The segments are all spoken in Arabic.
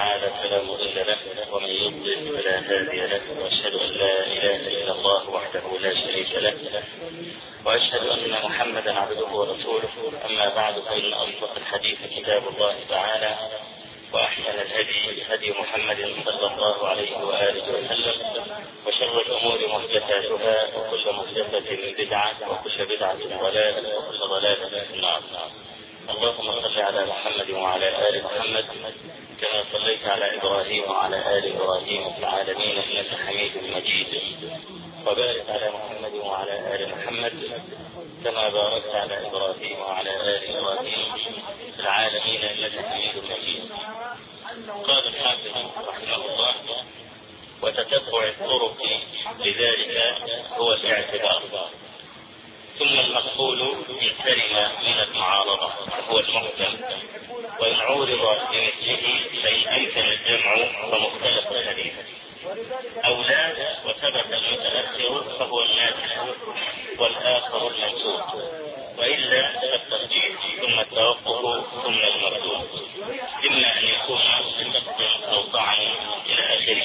تعالى فلا مضل له ومن يضلل فلا هادي له، وأشهد أن لا إله إلا الله وحده لا شريك له، وأشهد أن محمدا عبده ورسوله. أما بعد، فإن أصدق الحديث كتاب الله تعالى، وأحسن الهدي هدي محمد صلى الله عليه وآله وسلم، وشر الأمور محدثاتها، وكل محدثة بدعة، وكل بدعة ضلالة، وكل ضلالة في النار. اللهم صل على محمد وعلى آل محمد كما صليت على إبراهيم وعلى آل إبراهيم في العالمين إنك حميد مجيد، وبارك على محمد وعلى آل محمد كما باركت على إبراهيم وعلى آل إبراهيم في العالمين إنك حميد مجيد. قال الحافظ رحمه الله: وتتبع الطرق لذلك هو الاعتبار، ثم المقبول إن سلم من المعارضة هو المحكم، وإن عورض بمثله فإن أمكن الجمع فمختلف الحديث، أو لا وثبت المتأخر فهو الناسخ والآخر المنسوخ، وإلا فالترجيح ثم التوقف ثم المردود، إما أن يكون بسقط أو طعن إلى آخره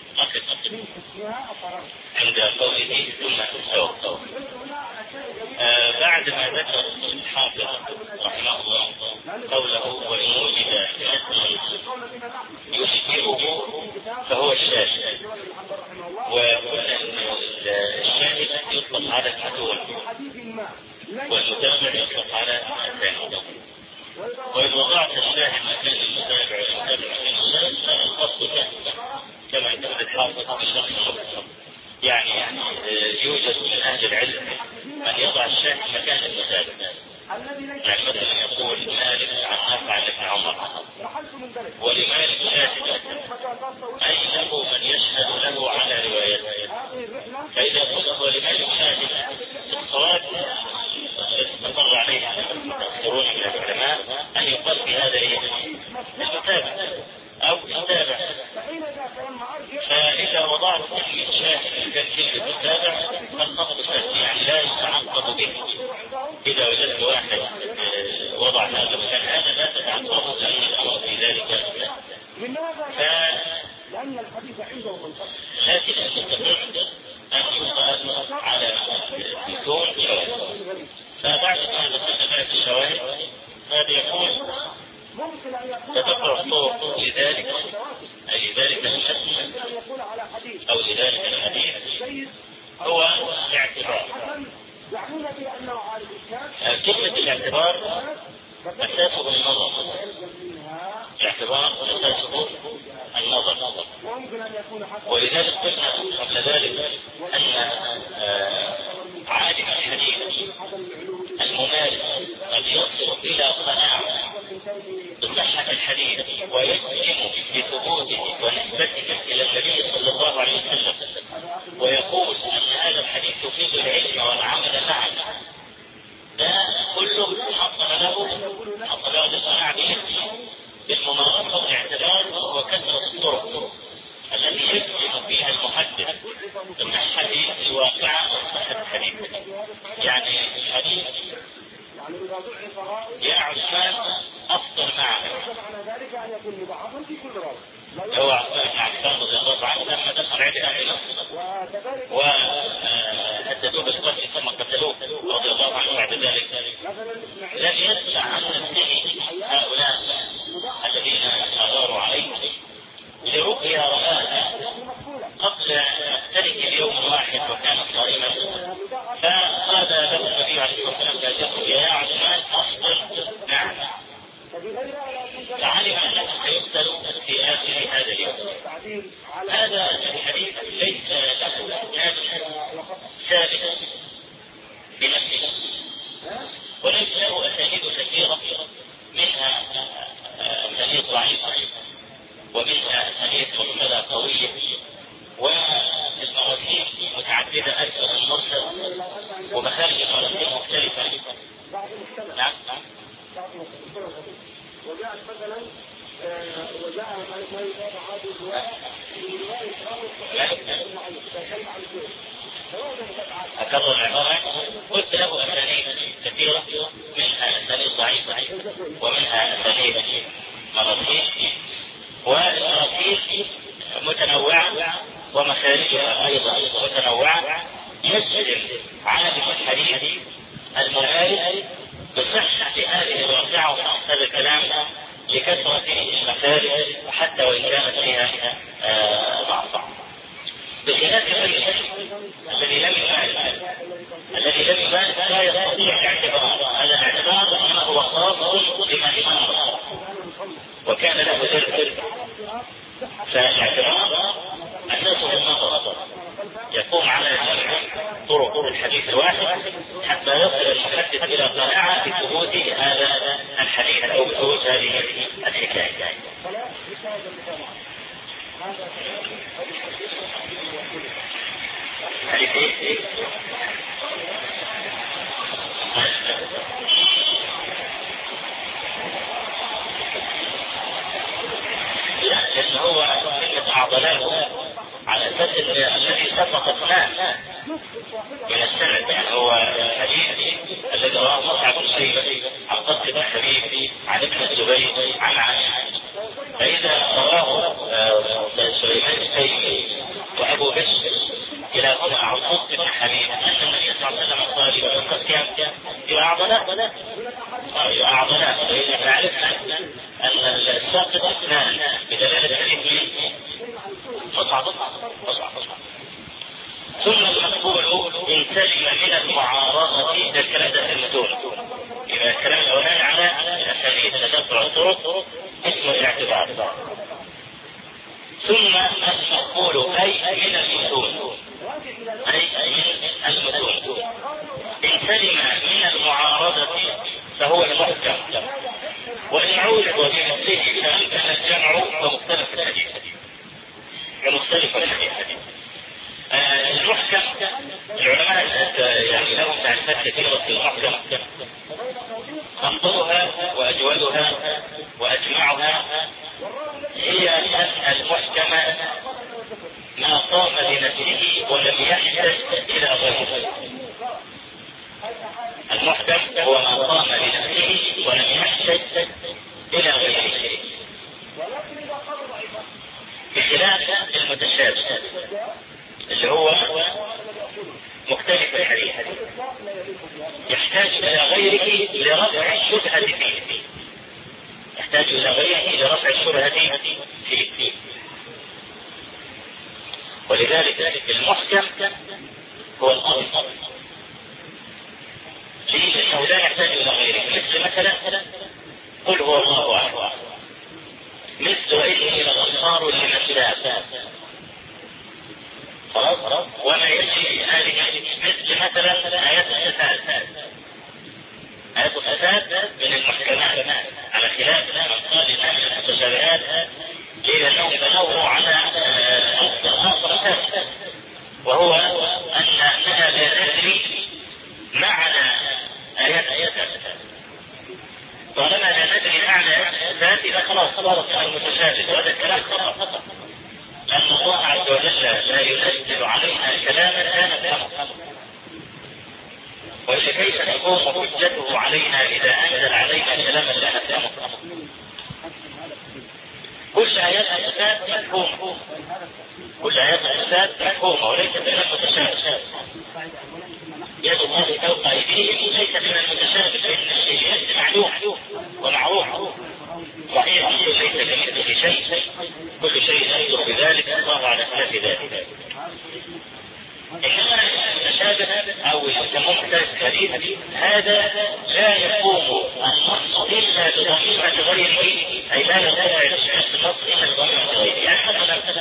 عند قوله ثم التوقف. بعد ما ذكر الحافظ رحمه الله قوله: وإن وجد اسم يشبهه فهو الشاهد، وقلنا أن الشاهد يطلق على المتون والمتابع يطلق على الثاني، وإن وضعت الشاهد مكان المتابع والمتابع مكان الشاهد فالقصد كما يقول الحافظ بالشرح المختصر، يعني يوجد من أهل العلم من يضع الشاهد مكان المتابع، يعني مثلا يقول مالك عن نافع عن ابن عمر، ولمالك شاهد أي له من يشهد له على روايته، فإذا قلت ولمالك شاهد الصواب استقر عليه المتأخرون من العلماء أن يقال في هذا المتابع أو متابع. فإذا وضعت كلمة شاهد مكان كلمة متابع فالخط سهل، يعني لا يتعقب به. إذا وجدت واحد وضع هذا المكان هذا لا تتعقبه، لأن الأمر في ذلك لكن المستقر أن يقال على متون شواهد. فبعد ما ذكرنا الشواهد هذا يقول: تتبع الطرق لذلك، أي لذلك الحسن أو لذلك الحديث هو الاعتبار. كلمة الاعتبار أساسه النظر، الاعتبار أساسه النظر، ولذلك قلنا قبل ذلك أن عالم الحديث الممارس قد يصل إلى قناعة بصحة الحديث ويجزم بثبوته ونسبته إلى النبي صلى الله عليه وسلم، ويقول أن هذا الحديث يفيد العلم والعمل معا، ده كله حصل له القناعة بالممارسة والاعتبار وكثرة الطرق التي يجزم فيها المحدث بصحة الواقعة وصحة الحديث. يعني الحديث يا عثمان أفضل معه، هو عثمان رضي الله عنه لما دخل عليه أهل وهددوه بالقتل ثم قتلوه رضي الله عنه، بعد ذلك لم يسمع عن نفسه هؤلاء الذين أغاروا عليه لرؤيا رآها قبل ترك اليوم الواحد وكان صائما، فقال له النبي عليه الصلاة والسلام: يا عثمان أفضل. نعم، فعلم أنه سيقتل في آخر هذا اليوم. فالاعتبار أساسه النظر، يقوم على جمع طرق الحديث الواحد حتى يصل المحدث إلى قناعة بثبوت هذا الحديث أو بثبوت هذه الحكاية. لأن هو كلمة أعضلاه على أساس الذي سبق اثنان من السند، يعني هو الحديث الذي رواه مصعب بن شيبة عن قصة بن حبيب عن ابن الزبير عن عائشة، فإذا رواه سليمان التيمي وأبو بشر إلى هنا عن قصة بن حبيب أن النبي صلى الله عليه وسلم قال يعقد كم يعضلاه فإذا عرفنا أن الساقط اثنان بدلالة الحديث مصعب. ثم المقبول إن سلم من المعارضة الكلام ده المتون، إذا الكلام الأولاني على الأساليب تتبع الطرق اسم الاعتبار. ثم المقبول أي من المتون، إن سلم من المعارضة فهو المحكم، وإن عولد بنفسه فأمكن الجمع فمختلف الحديث. المحكم العلماء يعني لهم تعريفات كثيرة في المحكم، أفضلها وأجودها وأجمعها هي أن المحكم ما قام بنفسه ولم يحتج إلى غيره. المحكم هو ما قام بنفسه ولم يحتج إلى غيره، بخلاف المتشابه اللي هو مختلف الحديث يحتاج إلى غيره لرفع الشبهة فيه، يحتاج إلى غيره لرفع الشبهة فيه. ولذلك المحكم هو الأصل، لأنه لا يحتاج إلى غيره، مثل قل هو الله أحد، مثل وإني لغفار لمن تاب، خلاص، وما يجري هذه مثل مثلا آيات الصفات. آيات الصفات من المحكمات، على خلاف من قال إنها من المتشابهات، لأنهم بنوا على آخر أساس، وهو أنها لا تجري معنى آيات الصفات. طالما لا ندري معنى الصفات إذا خلاص صارت المتشابه، وهذا الكلام خطأ، لأن الله عز وجل لا ينزل علينا كلاما لا نفهمه، وكيف تقوم حجته علينا إذا أنزل علينا كلاما لا نفهمه؟ كل آيات الصفات مفهومة، كل آيات الصفات مفهومة وليست من المتشابه. يد الله فوق أيديهم ليست من المتشابه، فإن الشيء معلوم ومعروف صحيح، ليس كمثله شيء، كل شيء يصدق بذلك الله على خلاف ذلك. إنما المتشابه أو يسموه محتاج الحديث هذا لا يقوم النص إلا بضميمة غيره، أي لا يرتفع النص إلا بضميمة غيره. يعني مثلا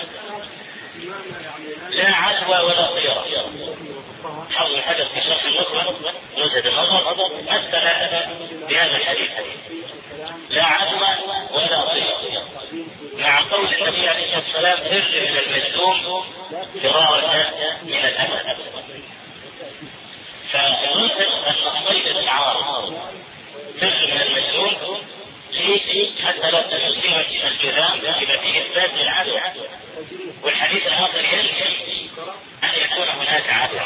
لا عدوى ولا طيرة، حظ الحدث في شرح النصر نزهة النظر مثل بهذا الحديث لا عدوى ولا طيرة، مع قول النبي عليه الصلاة والسلام فر من المجذوم فرارك من الأسد. فالنصر أن الصيد التعارض فر من المجذوم ليه حتى لا تسلم الجذام بما فيه إثبات للعدوى، والحديث الآخر ينفي أن يكون هناك عدوى.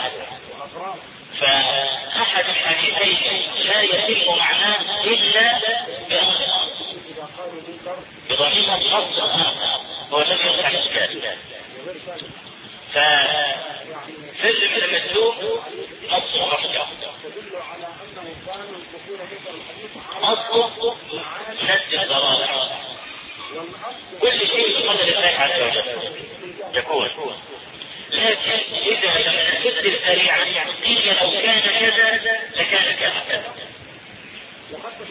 فأحد الحديثين لا يتم معناه إلا بضميمة النص الآخر هو الذي يصنع الإشكال. ففر من المجذوم نص محكم، أصله سد الضرائع، كل شيء بقدر الله عز وجل يكون. لكن إذا لم نسد السريعة قيل لو كان كذا لكان كذا،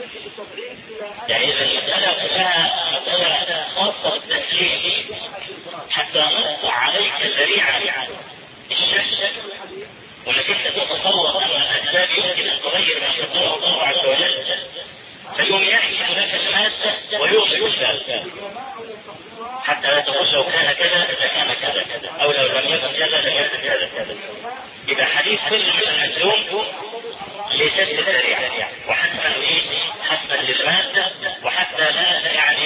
يعني إذا المسألة لها مسألة خاصة بالتسليم حتى تقول لو كان كذا لكان كذا، او لو لم يكن كذا لم يكن كذا. يبقى حديث كل من المجزوم لشد الذريعة وحتما حتما للمادة، وحتى لا يعني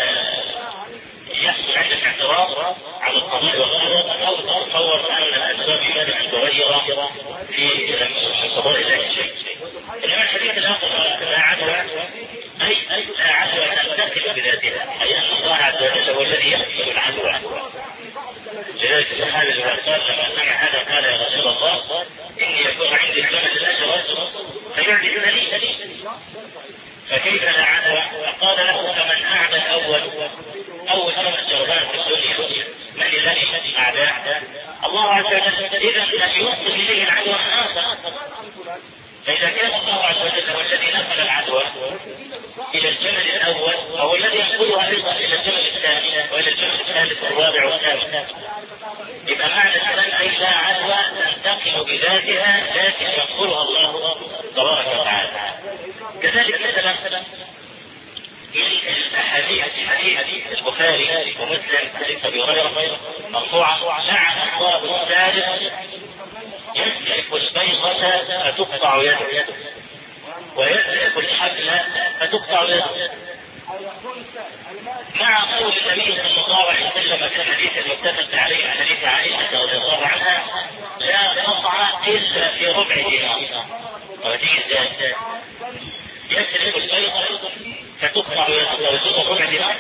يحصل عندك اعتراض على القضاء والقدر، او تتصور ان الاسباب يمكن ان تغير في قضاء الله شيء. انما الحديث الاخر لا عدوى، اي لا عدوى تنتقل بذاتها، اي ان الله عز وجل هو الذي يحصل العدوى. لذلك الصحابي اللي قال لما سمع هذا قال يا رسول الله اني يكون عندي الجمل الاشهر فيعدي لي، فكيف لا عدوى؟ فقال له فمن اعدى اول خمس جربان في الدنيا من الذي اعداه؟ الله عز وجل. اذا لم يوصل اليه العدوى اخر، فاذا كان الله عز وجل هو الذي نقل العدوى الى الجمل الاول، او الذي ينقلها ايضا الى الجمل الثاني والى الجمل الثالث والرابع والخامس، يبقى معنى الكلام اي لا عدوى تنتقل بذاتها لكن ينقلها الله تبارك وتعالى. كذلك مثلا حديث البخاري ومسلم حديث ابي هريره مرفوعا لعن الله الثالث يسلك البيضة فتقطع يده ويسلك الحبل فتقطع يده، مع قول النبي صلى الله عليه وسلم في الحديث المتفق عليه حديث عائشة رضي الله عنها لا قطع الا في ربع دينار. وتيجي ازاي؟ يسلك البيضة فتقطع يده ويسلك ربع دينار،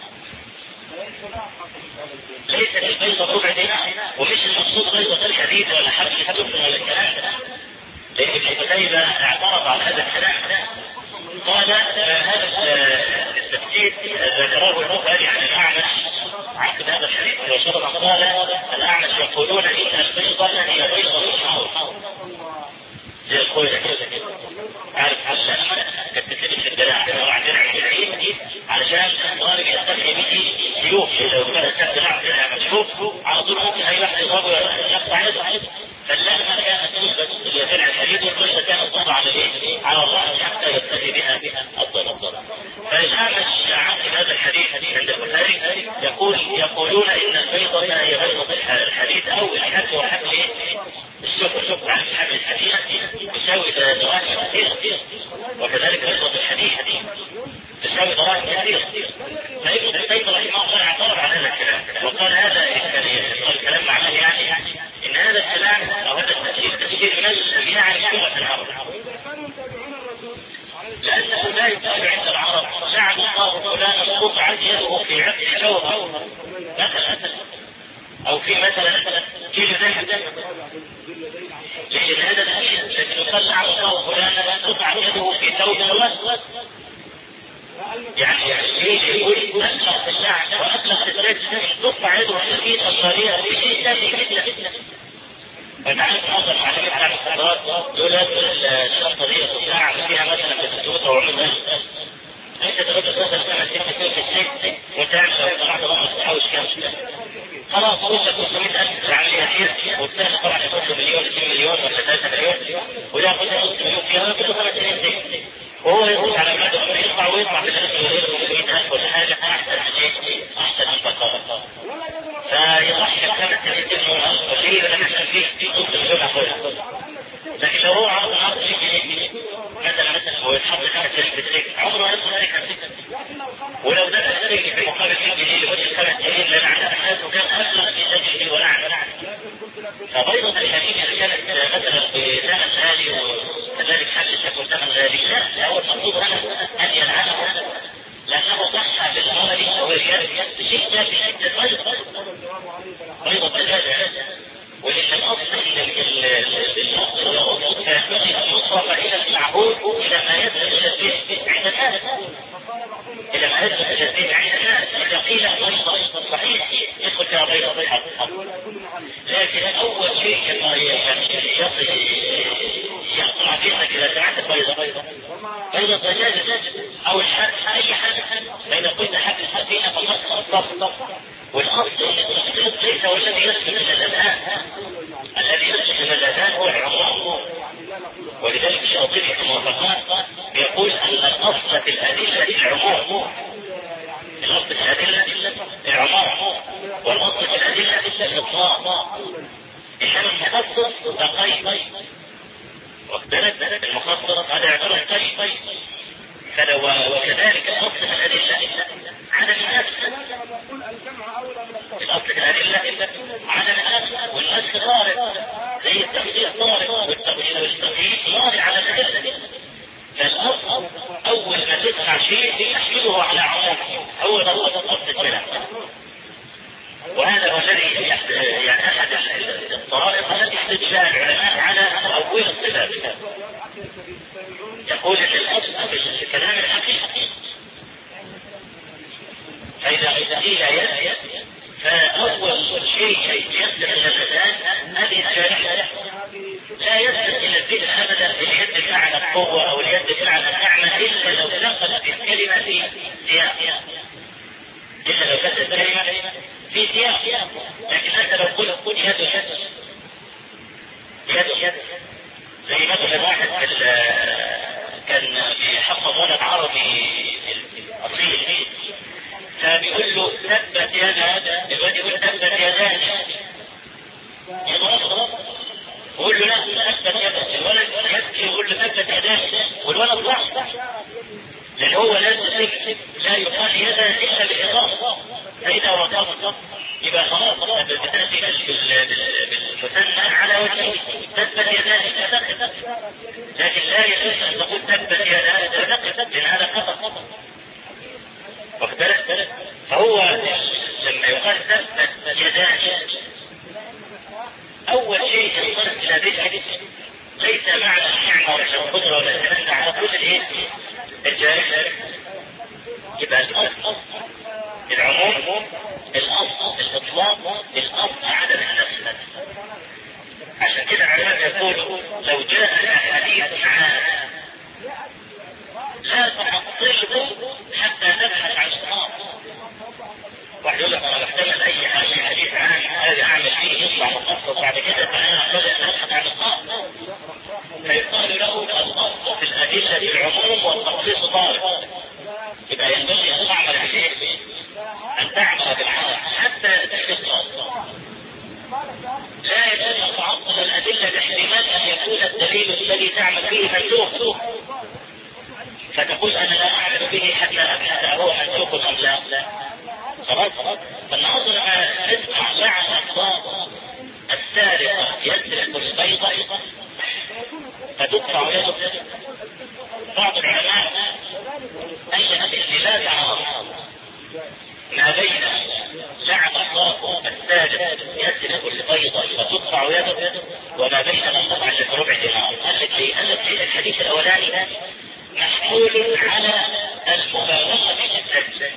ليست البيضة ربع دينار، ومش المقصود بيضة الحديد ولا حبل الحبل ولا الكلام ده، لأن ابن قتيبة اعترض على هذا الكلام. قال هذا التفسير ذكره البخاري عن الأعمش عقد هذا الحديث وشرط. قال الأعمش يقولون إن البيضة هي بيضة الحوض زي الخوذة كده، عارف عشان كتبت في الدراع وعندنا العيد علشان الضارب يستخدم به سيوف، لو كان الدراع مشروف على طول ممكن اي واحد يضربه يقطع يده، فاللحمة كانت تلبس الدرع الحديد والقشة كانت تضع على الرأس حتى يبتدي بها الضرب. فالأعمش عقد هذا الحديث عند البخاري يقولون إن البيضة هي بيضة الحديد أو الحبل وحبل السفر، عن حبل الحديد يساوي دراهم كثيرة، وكذلك بيضة الحديد تساوي دراهم كثيرة. فابن قتيبة رحمه الله اعترض على هذا الكلام وقال هذا الكلام معناه يعني ان هذا الكلام او هذا التفسير من يعني لغة العرب، لأنه لا يقال عند العرب لعن الله فلانا قطعت يده في عقد جوهر مثلا، او في مثلا كيلو ذهب، لأن هذا الحديث الذي يقال لعن الله فلانا قطعت يده في ثوب الوسط، يعني يقول أسلق الشعب وأسلق الرجل تقطع يده في الصغيرة بشيء ثاني جدا. فتعرف أصل معلمين على الخبرات دول الشرطة دي الساعة فيها مثلا بسدوثة وعملها أنت ترد تصل سنة في السجن وتعمل وقرعت الله تحوش كامل خلاص وصلت 500,000 العملية فيها، والثاني طبعا يخص مليون 2 مليون ولا 3 مليون، وده يأخذ 5 مليون فيها كله 5 سنين سجن، وهو يقول على أولاده يطلع ويطلع في الأسر ويطلع 100,000 ولا حاجة أحسن أنفقها، فيضحي 5 سنين سجن وشيء ولا نحن فيه قصة مليون أخوها. لكن لو هو عرض مثلا ويتحط 5 سنين في السجن عمره يصل ذلك السجن، ولو ده السجن في مقابل 100 جنيه لمدة 5 سنين لأن عدد الناس وكان أبلغ في سجن ولعن. فبيضة الحديد إذا كانت مثلا بثمن غالي وكذلك حل الشكل ثمن غالي، لا هو المقصود هنا أن يلعنه لأنه صح بالمال والرياء شيء ثاني جدا بيضة الهدى، ولأن الأصل كان يصرف إلى المعبود إلى ما يدخل إلى البيت عند الناس، إلى ما يدخل إلى البيت عند الناس. إذا قيل بيضة صحيح يدخل فيها بيضة حق، لكن أول شيء يقطع فيها إذا سمعت بيضة دجاجة أو الحد أي حد، فإذا قلت حد السفينة فقط والأصل ليس هو الذي يسلك من الأذهان، الذي يسلك من الأذهان هو العموم. ولذلك الشاطبي في الموافقات يقول أن الأصل في الأدلة العموم، الأصل في الأدلة العموم، كده وقف يبقى خلاص بتأتي بالمثنى على وجهه تثبت يداه فتقف، لكن لا يجوز أن تقول تثبت يداه فتقف لأن هذا خطأ. واختلف فهو لما يقال تثبت يداه أول شيء ينصرف إلى ذلك ليس معنى النعمة ولا القدرة ولا السند على كل الجارح. يبقى الأصل العموم، الأصل الإطلاق، الأصل عدم النفس. عشان كده العلماء يقولوا لو جاء الحديث معانا لا تعطله حتى تبحث عن الصواب. واحد يقول لك انا بحتمل اي حديث عام هذا اعمل فيه يطلع مخصص بعد كده فانا بدأ ابحث عن الصواب، فيقال له الاصل في الادله العموم والتخصيص طارئ. يبقى ينبغي ان تعمل عليه ان تعمل بالعمل حتى تحصل. لا يجوز ان تعطل الادله باحتمال ان يكون الدليل الذي تعمل فيه منسوخ، فتقول انا لا اعمل به حتى ابحث هو منسوخ ام لا. خلاص فالناظر اسمع مع الاخبار السارقه يسرق البيضه فتقطع يده. بعض العلماء اين الاختلاف عام ما بين لعن الله السارق يسرق البيضه فتقطع يده وما بين من قطع بربع دينار. الحديث الاولاني محمول على المبالغه في الزج،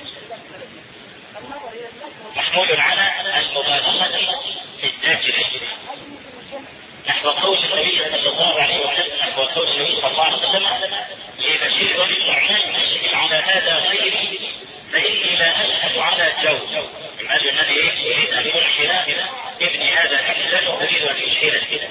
محمول على المبالغه في الزجر، نحو قول النبي صلى الله عليه وسلم، نحو قول النبي صلى الله عليه وسلم لبشير والنعمان اشهد على هذا غيري فاني لا اشهد على جو. قال النبي يريد ان ينشر ابني هذا حجزا واريد ان يشهر كده.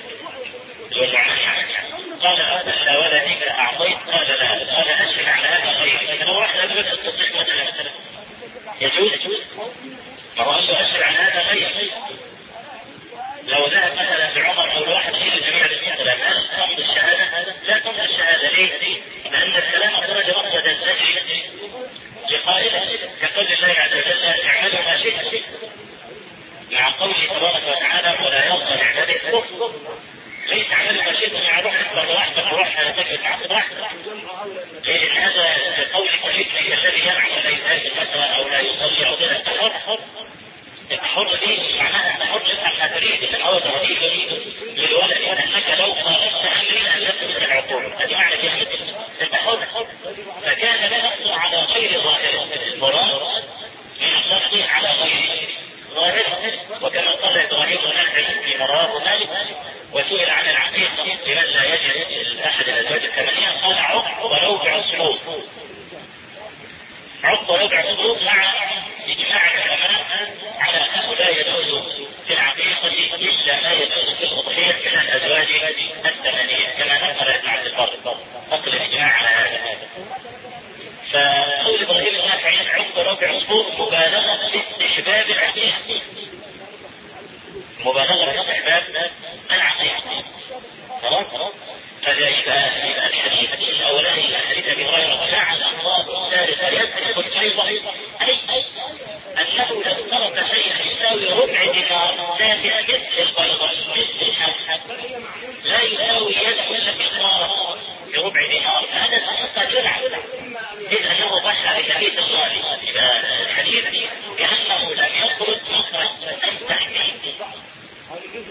قال أبدا ولدك أعطيت؟ قال لا. قال أشهد على هذا غيري. لكن هو واحد أبدا التصديق مثلا يجوز؟ ما هو قال له أشهد على هذا غيري. لو ذهب مثلا بعمر أو الواحد يشيل جميع الكلام هل تمضي الشهادة؟ لا تمضي الشهادة. ليه؟ لأن الكلام خرج مقصد الزجر لقائله كقول الله عز وجل اعملوا ما شئتم، مع قوله تبارك وتعالى ولا يرضى لعباده الكفر. ليس عمل ما شئتم مع روح اكبر واحدة وروح تجد عقد واحدة، لأن هذا قول كفرك الذي ينعم ولا يزال الفترة أو لا يصلي أو كذا. الحر دي معناها الحر يفعل ما تريد، الحر تريد للولد أنك لو خالفت أمري أن تثبت العقول. هذه معنى كلمة الحر. فكان النص على غير ظاهره، المراد من النص على غير ظاهره. وكما قال إبراهيم ونحن في مراه مالك وسئل عن العقيقة لمن لا يجد أحد الأزواج الثمانية قال عقد ولو بعصفور. عقد ولو بعصفور مع إجماع العلماء على أنه لا يجوز في العقيقة إلا ما يجوز في الأضحية من الأزواج الثمانية كما نقل ابن عبد البر، نقل الإجماع على هذا. فقول إبراهيم النافعي عقد ولو بعصفور مبالغة في استحباب العقيقة، مبالغة في استحباب العقيقة. خلاص فإذا الحديث الأولاني حديث أبي هريرة لعن الله السارق يسرق البيضة أي أنه لو ترك شيئا يساوي ربع دينار لا مثل البيضة مثل الحب لا يساوي يده إلا بإقرار بربع دينار، فهذا الحقيقة جرعة إذ أنه ضحى بحديث الصالح. الحديث كأنه لم يخرج مخرج التحديد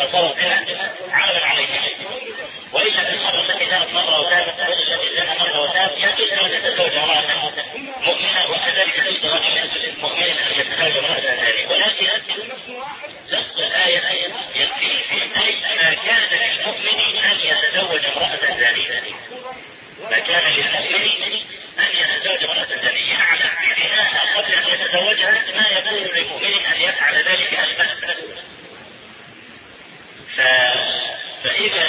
فصار زنا عملا عليه. وإلا المرة التي زنت مرة وتابت الرجل الذي زنى مرة وتاب يجوز أن يتزوج امرأة مؤمنة وكذلك يجوز رجل مؤمن أن يتزوج امرأة ثانية. ولكن لفظ الآية يكفي ما كان للمؤمن أن يتزوج امرأة ثانية. ما كان للمؤمن أن يتزوج امرأة ثانية على بناء قبل أن يتزوجها ما يجوز للمؤمن أن يفعل ذلك أبدا. فإذا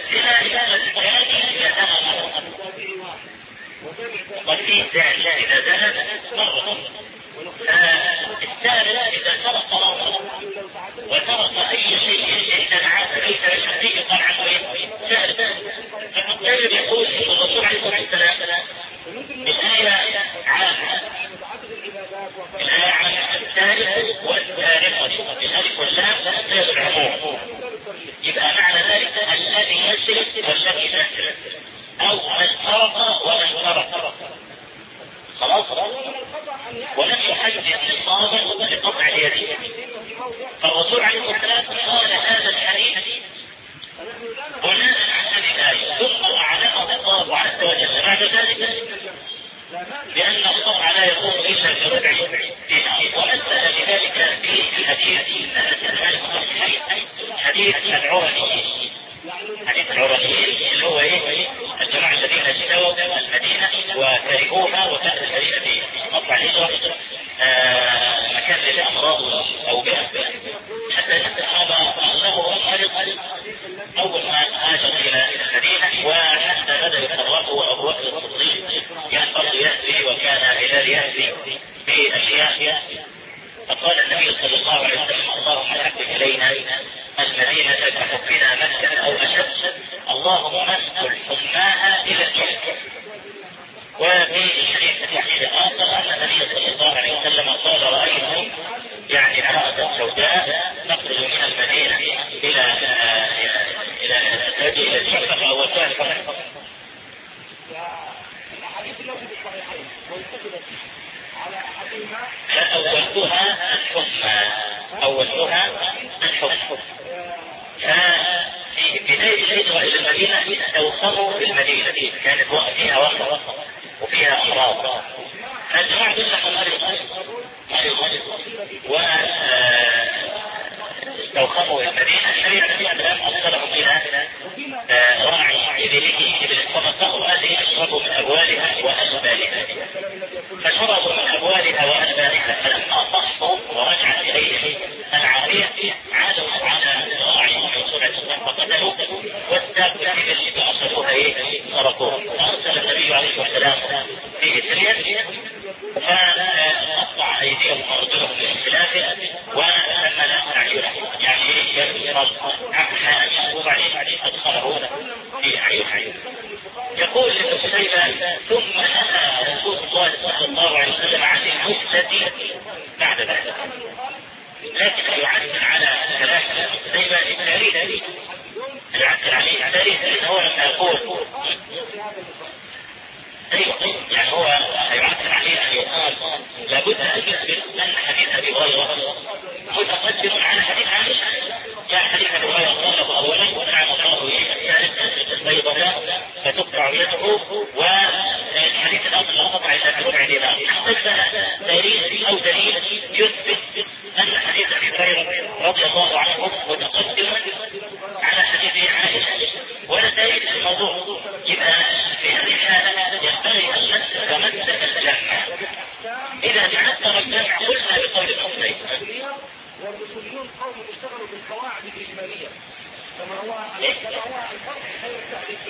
قد فيه ثاني إذا زنت مرة، فالثالث إذا سرق مرة وسرق أي شيء يتنعى فليس الشرعي يقال عنه ثالث. فالثالث يقول الرسول عليه الصلاة والسلام الآية عامة، الآية عامة الثالث والثالث الألف واللام تفيد العموم. يبقى معنى ذلك الذي يسرق والذي يسرق أو من سرق ومن سرق. خلاص، ولم يحدد النصابا لقطع اليد. فالرسول عليه الصلاة والسلام قال هذا الحديث بناء على هذه الآية، ثم أعلنه الله عز وجل بعد ذلك لأن القطع لا يكون إلا بربع دينار. ومثل لذلك في حديث العرنيين. حديث العرنيين اللي هو الجماعة الذين اجتووا المدينة وكرهوها وكانت المدينة في مطلع الهجرة مكان للأمراض أو بها، حتى الصحابة أغلبهم مرض أول ما هاجر إلى المدينة، وحتى بدأوا يتطرقوا أبو بكر الصديق كان برضه يأتي وكان هلال يأتي بأشياء. فقال النبي صلى الله عليه وسلم اللهم حبب إلينا المدينة كحبنا مكة أو أشد، اللهم اسكن حماها إلى الجنة. وفي الحديث الآخر أن النبي صلى الله عليه وسلم قال رأيت يعني امرأة سوداء تخرج من المدينة إلى الجنة أو الثالث. أولها الحكم. ففي بداية الهجرة إلى المدينة توصلوا بالمدينة كانت فيها وقت وفيها أمراض، فالجماعة كلهم واستوخموا المدينة. النبي عليه الصلاة والسلام أرسلهم إلى راعي إبل الصدقة وقال يشربوا من أبوالها وألبانها، فشربوا من أبوالها وألبانها. فلما صحوا ورجعت إليه العافية عادوا على راعي فقتلوا واستاقوا الإبل فأصلوها سرقوها. فأرسل النبي عليه الصلاة والسلام في سرية فقطع أيديهم وأرجلهم باختلاف ولما لا أعينهم يعني وبعدين أدخله في أعين. يقول ابن سيبة ثم نهى رسول الله صلى الله عليه وسلم عن المفسد بعد ذلك، لكن يعثر على كلام ابن سيبة التاريخ، يعثر عليه التاريخ لأن هو لما يقول يعني هو يعثر عليه أن يقال لابد أن يثبت أن حديث أبي هريرة متقدم على حديث عائشة. كان حديث أبي هريرة قاله أولا ونعم الله الثالث البيضاء فتقطع يده، والحديث الآخر لا قطع إلا بربع دينار. حتى تاريخ أو دليل يثبت أن حديث أبي هريرة رضي الله عنه متقدم على حديث عائشة ولا دليل في الموضوع. يبقى في هذه الحالة ينبغي أن نتمسك الجمع. إذا تعثر الجمع قلنا بقول الأصلين. والرسوليون قوم اشتغلوا بالقواعد الإجمالية كما هو الفرق خير التعريف.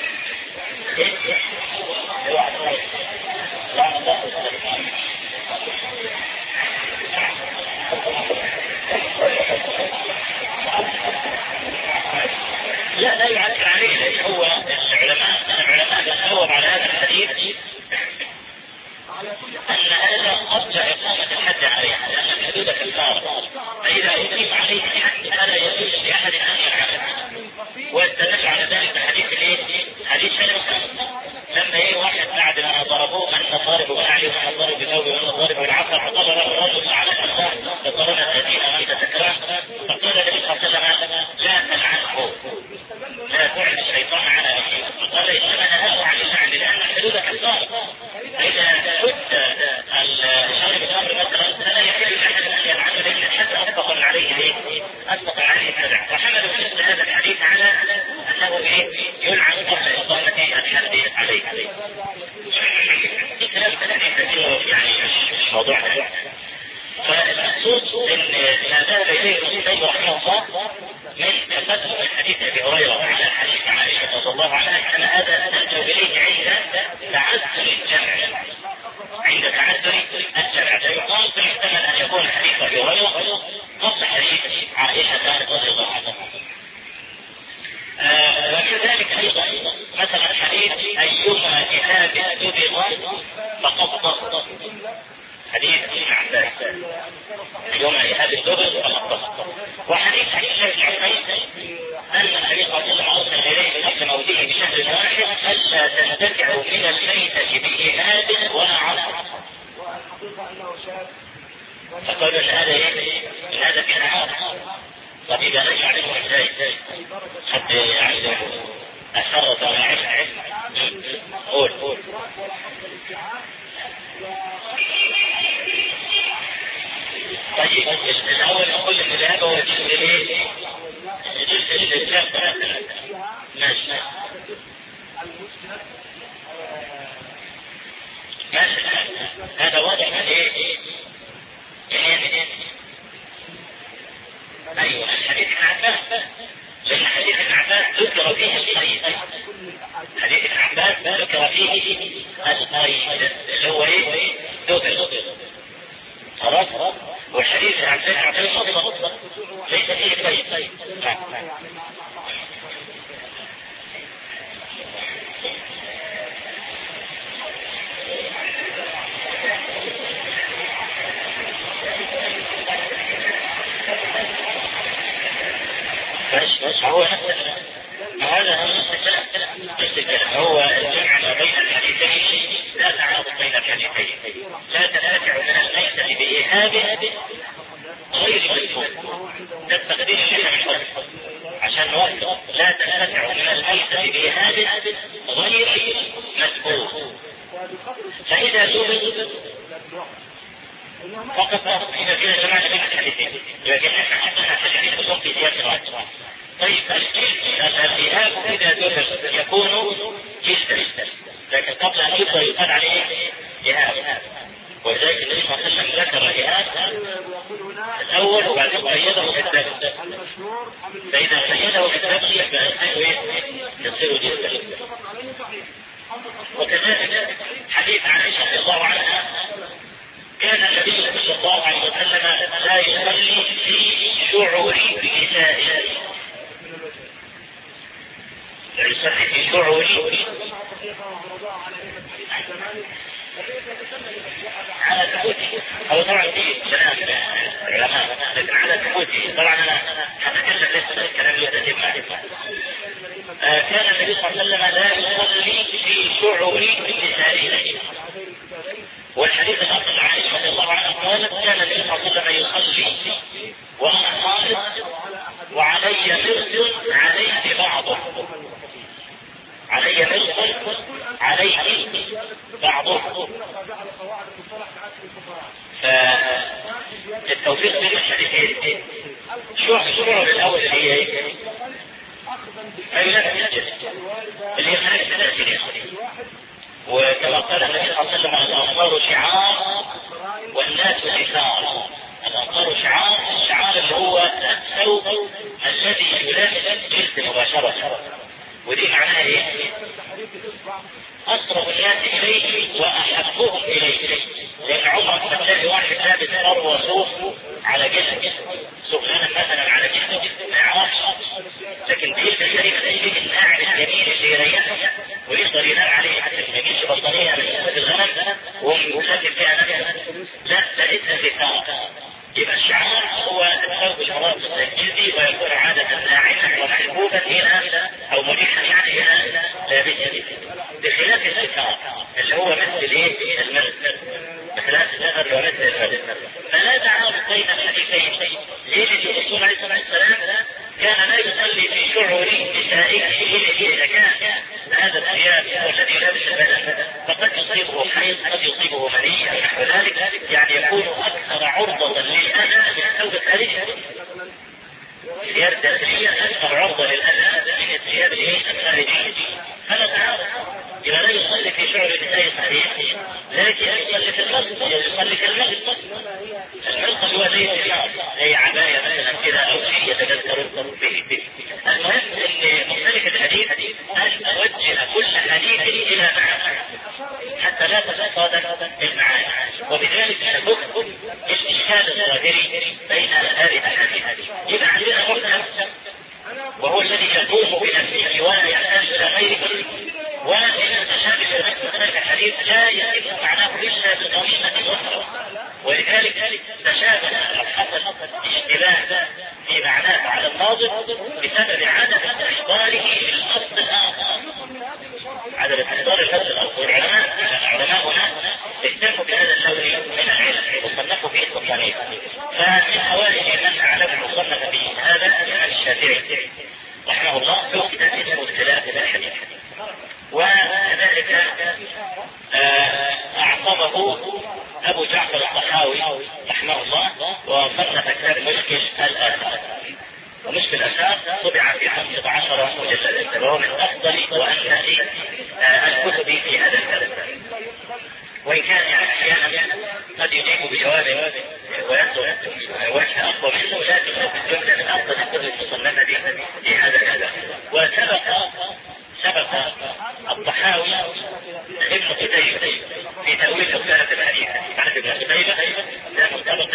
لا يعثر عليه، لأن هو العلماء جاوب على هذا الحديث أن هذا قبل إقامة الحد عليه، لأن الحدود كفارة، فإذا أقيم عليه الحد فلا يجوز لأحد أن يفعله. واستدل على ذلك حديث حديث يتبع، وحمل مثل هذا الحديث على انه يلعن قبل اقامه الحد عليه. الكلام في الحديث يعني مش موضوع. فالمقصود ان ما ذهب اليه الرسول رحمه الله من تقدم حديث ابي هريره على حديث عائشه رضي الله عنها، كان هذا نرجع اليه عند تعذر الجمع. عند تعذر الجمع فيقال يحتمل ان يكون حديث ابي هريره قبل حديث عائشه رضي الله عنها. وكذلك ايضا مثلا حديث ايما كتاب دبغ فقد ضغط، حديث ابن عباس ايما كتاب دبغ فقد ضغط. وحديث ابن عباس ان النبي صلى الله عليه وسلم ارسل اليه قبل موته بشهر واحد الا تنتفعوا من الميتة بإهاب ولا عصر. فقال ان هذا كان عاصر. طب اذا نجع منه ازاي؟ حتى عنده اثر ضمائر. قول طيب الاول نقول ان الذهاب هو الجزء الجزء ماشي هذا واضح من ايوه حديث ابن عباس، لان حديث ابن عباس ذكر فيه القيد. حديث ابن عباس ذكر فيه القيد اللي هو دبل. خلاص. والحديث عن ابن عباس مطلق ليس فيه قيد. هو هذا نفس الكلام. هو الجمع ما بين الحديثين لا تعارض بين الحديثين. لا تنتفع من الميتة بإيهاب غير مذكور. ده التقدير اللي احنا بنحطه عشان نوصل. لا تنتفع من الميتة بإيهاب غير مذكور. فإذا دون فقط إذا كان جمعنا بين الحديثين، لكن احنا حطنا في الحديث كلهم في سياق واحد. طيب الإيهاب إذا دبر يكون جلدا، لكن قبل أن يبدأ يقال عليه إيهاب. ولذلك النبي صلى الله عليه وسلم ذكر الإيهاب الأول وبعدين قيده بالذبح. فإذا قيده بالذبح يصير جلدا. وكذلك حديث عائشة رضي الله عنها كان النبي صلى الله عليه وسلم لا يصلي في شعور نسائه، يصلي في شعور على ثبوته. أو طبعا في كلام العلماء لكن على ثبوته. طبعا أنا هتكلم لسه الكلام اللي كان النبي صلى الله عليه وسلم لا يصلي في شعور نسائه. والحديث الآخر عن عائشة رضي الله عنها قالت كان النبي صلى الله عليه وسلم يصلي وأنا خالد وعلي مرس عليه بعضه. علي مرس عليه بعضه. فالتوفيق بين الحديثين شعر البدرية أكثر عرضة للأذى من الثياب الخارجية، هذا تعارض. إذا لا يصلي في شعر النساء الصحيح لكن يصلي في المسجد، يصلي في المسجد. المسجد هو زي الثياب، هي عباية مثلا كذا أو شيء يتذكر به. المهم أن مختلف الحديث أن أوجه كل حديث إلى معنى حتى لا تتصادم المعاني، وبذلك نفك الإشكال الظاهري بين هذه الأحاديث. إذا عندنا محكم وهو الذي يقوم بنفسه ولا يحتاج إلى غيره، وإن تشابه ذلك الحديث لا يتم معناه إلا بضميمة أخرى، ولذلك تشابه أو حصل اشتباه في معناه على الناظر بسبب عدم استحضاره في الأصل الآخر، عدم استحضار الأصل الآخر. العلماء هنا اهتموا بهذا اللون من العلم وصنفوا فيه التصانيف، فمن أوائل من أعلم مصنف به هذا الإمام الشافعي رحمه الله له كتاب اسمه اختلاف الحديث، وكذلك أعقبه أبو جعفر الطحاوي رحمه الله وصنف كتاب مشكل الآثار. ومشكل الآثار طبع في 15 مجلدا، وهو من أفضل وأنفع الكتب في هذا الكتاب، وإن كان أحيانا قد يجيب بجواب ويصل وجه أقوى منه، لكن في الجملة من أفضل الكتب المصنفة في هذا الكتاب. وسبق الطحاوي ابن قتيبة في تأويل اختلاف الحديث. بعد ابن قتيبة ده منطبق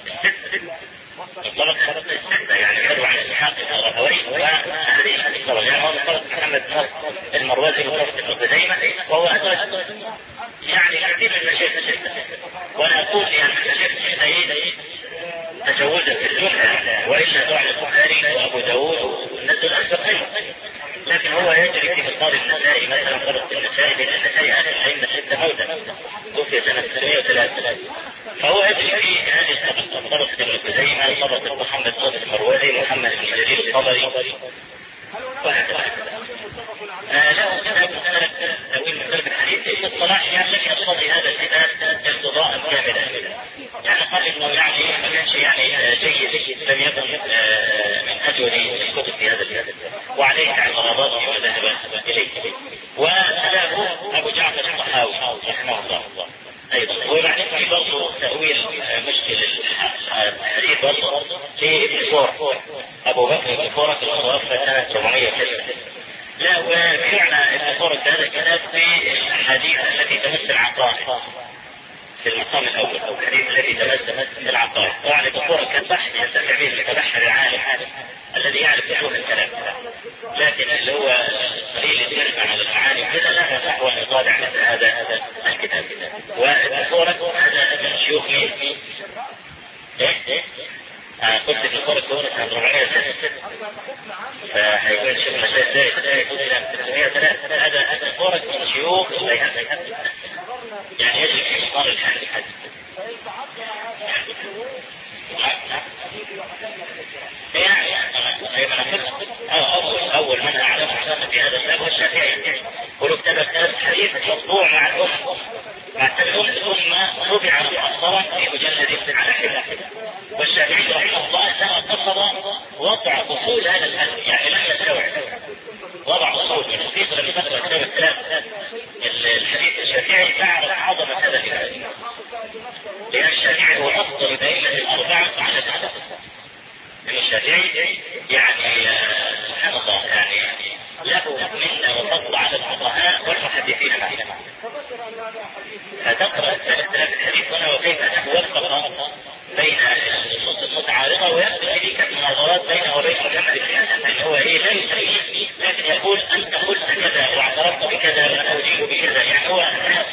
الستة، يعني يدعو عن الإسحاق الراهوي وهذه الصورة، يعني هو منطبق محمد المروزي وطرف ابن قتيبة، وهو أدرج يعني كثير من مشايخ الستة. وأنا أقول يعني مشايخ الستة تجوزا في الجملة، وإلا دعا البخاري وأبو داود والنزل الأسبقين، لكن هو يجري في مصدر النسائي مثلا طرق النسائي، لأن النسائي آخر العلم 6 موتا توفي سنة 603، فهو يجري في هذه الطرق، طرق ابن خزيمة، طرق محمد صادق المروزي، محمد بن جرير الطبري، وهكذا. له كتاب تأويل مختلف الحديث في الصلاح، يعني لم يقتضي هذا الكتاب ارتضاء كاملا، يعني قال انه يعني ما كانش يعني جيد، لم يكن من اجود الكتب في هذا الكتاب، وعليه اعتراضات وما ذهب اليه. وله ابو جعفر الطحاوي رحمه الله ايضا، ومعنى في برضه تأويل مشكل الحديث برضه لابن فورة، ابو بكر بن فورة المتوفى سنة 706. لا، وفعلا ابن فورة هذا الكتاب في الحديث التي تمس العقائد في المقام الاول، او الحديث الذي تمس العقائد. طبعا ابن فورة كان بحث يستمع به المتبحر العالم الذي يعرف علوم الكلام، لكن اللي هو قليل الكلام على المعاني كذا لا يصح ان يطالع مثل هذا الكتاب. وابن فورة هذا من شيوخ مين؟ قلت ابن فورة سنة 406، فهيكون شيخ مشايخ ذلك يقول إلى 303. هذا ابن فورة من شيوخ البيهقي، يعني يجري في مصدر الحديث. أول من أعلم حسنا في هذا الباب هو الشافعي، ولو كتب الحديث مطبوع مع الأمة، مع الأمة طبع مؤخرا في مجلد على حدة. والشافعي رحمه الله قصد وضع أصول هذا الفن، يعني لم يستوعب وضع أصول من الفقه لم يقرأ كتاب الكلام الحديث الشافعي تعرف عظمة هذا الفن، لأن الشافعي هو أفضل الأئمة الأربعة على الأسف. الشافعي يعني سبحان الله يعني له منا وفضل على الفقهاء والمحدثين معنا. فتقرأ 3000 الحديث هنا وكيف أنه وفق بين النصوص المتعارضة، ويبدأ إليك المناظرات بينه وبين محمد بن حسن، يعني هو لا يسميه لكن يقول أنت قلت كذا واعترفت بكذا وأنا أجيب بكذا، يعني هو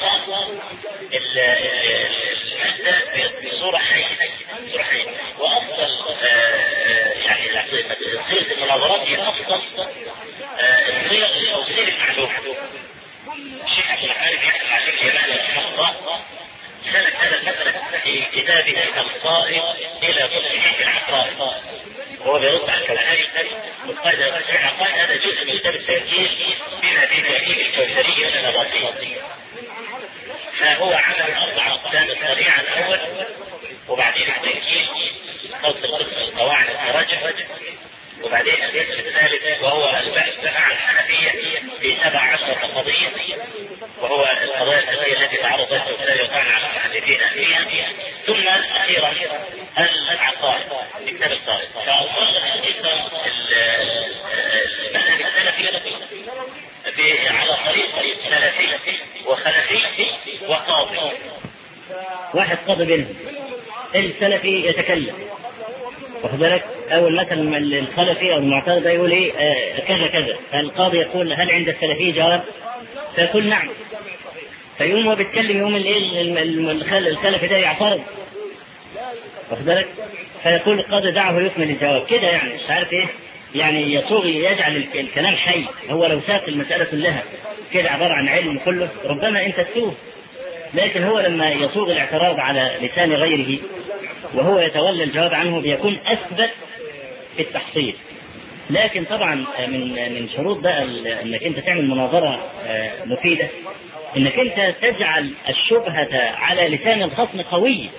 المادة بصورة حية. وأفضل يعني صيغة المناظرات هي أفضل صيغ أو صيغ المعلومة. الشيخ عبد العالم يحكم على شيخ جمال رحمه الله سلك هذا المسلك في كتابه القائد إلى تصحيح العقائد، وهو بيرد على الكلام والقائد إلى تصحيح العقائد. هذا جزء من كتاب التسجيل بما في تأكيد الكوثري من النبطي. فهو عمل 4 أقسام سريعا الأول، وبعدين التأكيد خلص القسم القواعد التراجع، وبعدين الاسم الثالث وهو البحث مع الحنفية في 17 قضية، وهو القضايا التي تعرض لها الأستاذ يطعن على المحدثين فيها. ثم أخيرا العقائد في كتاب الصائد. فأصل الحقيقة المذهب السلفي على طريق سلفي وخلفي وقاضي. واحد قاضي بينهم، السلفي يتكلم واخد بالك، أول مثلا الخلفي أو المعترض يقول إيه كذا كذا، القاضي يقول هل عند السلفي جواب؟ فيقول نعم، فيقوم هو بيتكلم يوم الخلفي ده يعترض واخد بالك، فيقول القاضي دعه يكمل الجواب كده، يعني مش عارف إيه، يعني يصوغ يجعل الكلام حي. هو لو ساق المسألة كلها كده عبارة عن علم كله ربما أنت تسوه، لكن هو لما يصوغ الاعتراض على لسان غيره وهو يتولى الجواب عنه بيكون أثبت في التحصيل. لكن طبعا من شروط بقى انك انت تعمل مناظرة مفيدة انك انت تجعل الشبهة على لسان الخصم قوية،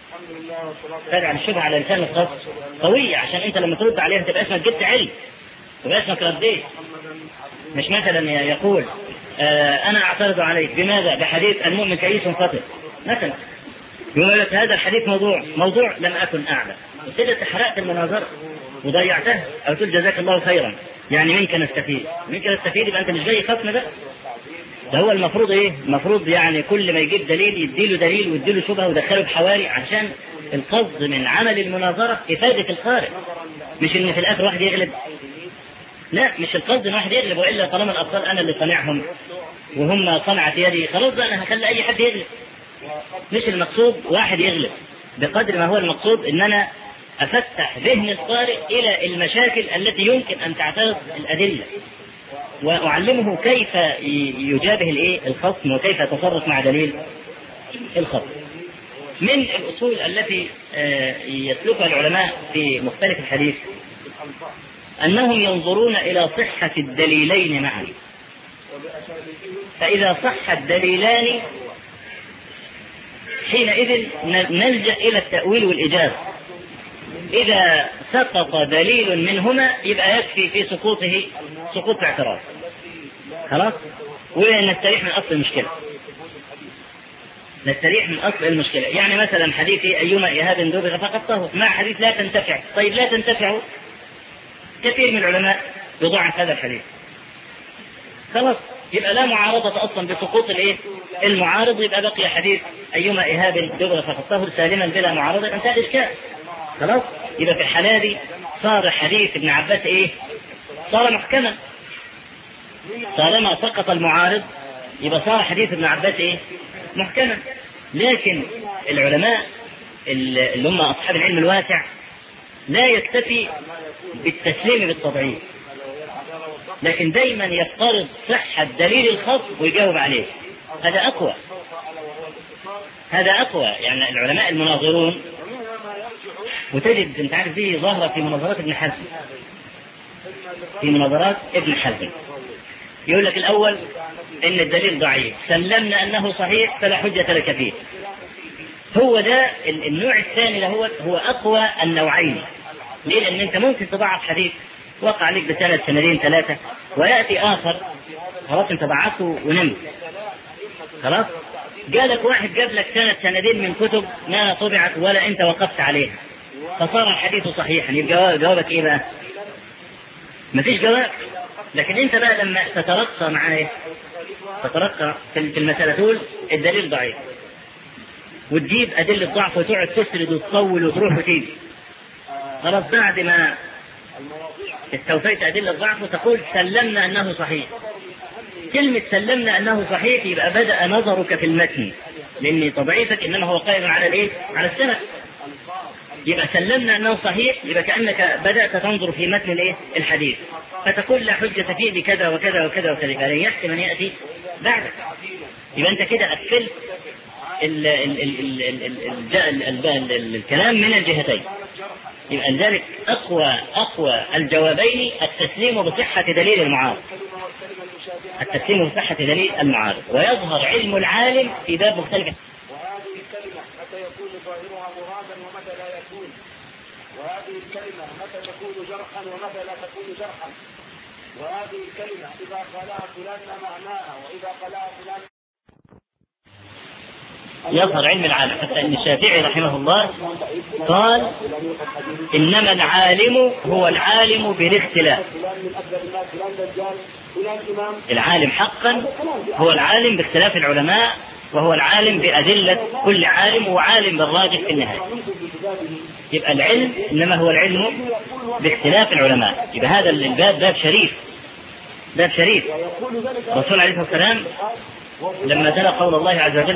تجعل الشبهة على لسان الخصم قوية عشان انت لما ترد عليها تبقى اسمك جبت علم تبقى اسمك رديت. مش مثلا يقول انا اعترض عليك بماذا؟ بحديث المؤمن كيس فطر مثلا، يقول لك هذا الحديث موضوع لم اكن اعلم، وكده حرقت المناظرة وضيعتها. او تقول جزاك الله خيرا، يعني منك نستفيد يبقى انت مش جاي خصم بقى. ده هو المفروض ايه؟ المفروض يعني كل ما يجيب دليل يديله دليل ويديله شبهه ويدخله بحواري، عشان القصد من عمل المناظرة افادة القارئ، مش ان في الاخر واحد يغلب. لا، مش القصد ان واحد يغلب، والا طالما الاطفال انا اللي صنعهم وهم صنعت يدي خلاص بقى انا هخلي اي حد يغلب. مش المقصود واحد يغلب، بقدر ما هو المقصود ان انا افتح ذهن القارئ الى المشاكل التي يمكن ان تعترض الادله، واعلمه كيف يجابه الخصم وكيف يتصرف مع دليل الخصم. من الاصول التي يسلكها العلماء في مختلف الحديث انهم ينظرون الى صحة الدليلين معا، فاذا صح الدليلان حينئذ نلجأ الى التأويل والإجابة. إذا سقط دليل منهما يبقى يكفي في سقوطه سقوط اعتراض خلاص، ونستريح من أصل المشكلة. يعني مثلا حديث أيما إهاب دبغ فقد طهر مع حديث لا تنتفع. طيب لا تنتفع، كثير من العلماء يضاعف هذا الحديث خلاص، يبقى لا معارضة أصلا بسقوط المعارض، يبقى بقي حديث أيما إهاب دبغ فقد طهر سالما بلا معارضة، انتهى الإشكال خلاص. يبقى في الحالة دي صار حديث ابن عباس صار محكما، طالما سقط المعارض يبقى صار حديث ابن عباس محكما. لكن العلماء اللي هم أصحاب العلم الواسع لا يكتفي بالتسليم بالتضعيف، لكن دايما يفترض صحة دليل الخصم ويجاوب عليه. هذا أقوى. يعني العلماء المناظرون، وتجد انت عارف دي ظاهرة في مناظرات ابن حزم، يقول لك الأول إن الدليل ضعيف، سلمنا أنه صحيح فلا حجة لك فيه. هو ده النوع الثاني له، هو أقوى النوعين. ليه؟ لأن أنت ممكن تضعف حديث وقع عليك بسنة سنتين ثلاثة، ويأتي آخر خلاص أنت ضعفته ونمت خلاص، جالك واحد جاب لك سنة سنتين من كتب ما طبعت ولا أنت وقفت عليها، فصار الحديث صحيحا. يبقى جوابك إيه بقى؟ مفيش جواب. لكن أنت بقى لما تترقى معاه، تترقى في المسألة تقول الدليل ضعيف، وتجيب أدلة ضعف وتقعد تسرد وتطول وتروح وتيجي، خلاص بعد ما استوفيت أدلة ضعف وتقول سلمنا أنه صحيح. كلمة سلمنا أنه صحيح يبقى بدأ نظرك في المتن، لأن تضعيفك إنما هو قائم على على السند. يبقى سلمنا أنه صحيح، يبقى كأنك بدأت تنظر في متن الحديث، فتقول لا حجة فيه بكذا وكذا وكذا وكذا، فلا يحتم أن يأتي بعدك. يبقى أنت كده قفلت الكلام من الجهتين. يبقى لذلك أقوى الجوابين التسليم بصحة دليل المعارض، ويظهر علم العالم في باب مختلف. وهذه الكلمة متى يكون ظاهرها مرادا ومتى لا يكون، وهذه الكلمة الكلمة متى تكون جرحا ومتى لا تكون جرحا، وهذه الكلمة إذا قالها فلان معناها وإذا قالها فلان. يظهر علم العالم حتى أن الشافعي رحمه الله قال إنما العالم هو العالم بالاختلاف. العالم حقا هو العالم باختلاف العلماء، وهو العالم بأدلة كل عالم، وعالم بالراجح في النهاية. يبقى العلم إنما هو العلم باختلاف العلماء. يبقى هذا الباب باب شريف، باب شريف. الرسول عليه الصلاة والسلام لما تلا قول الله عز وجل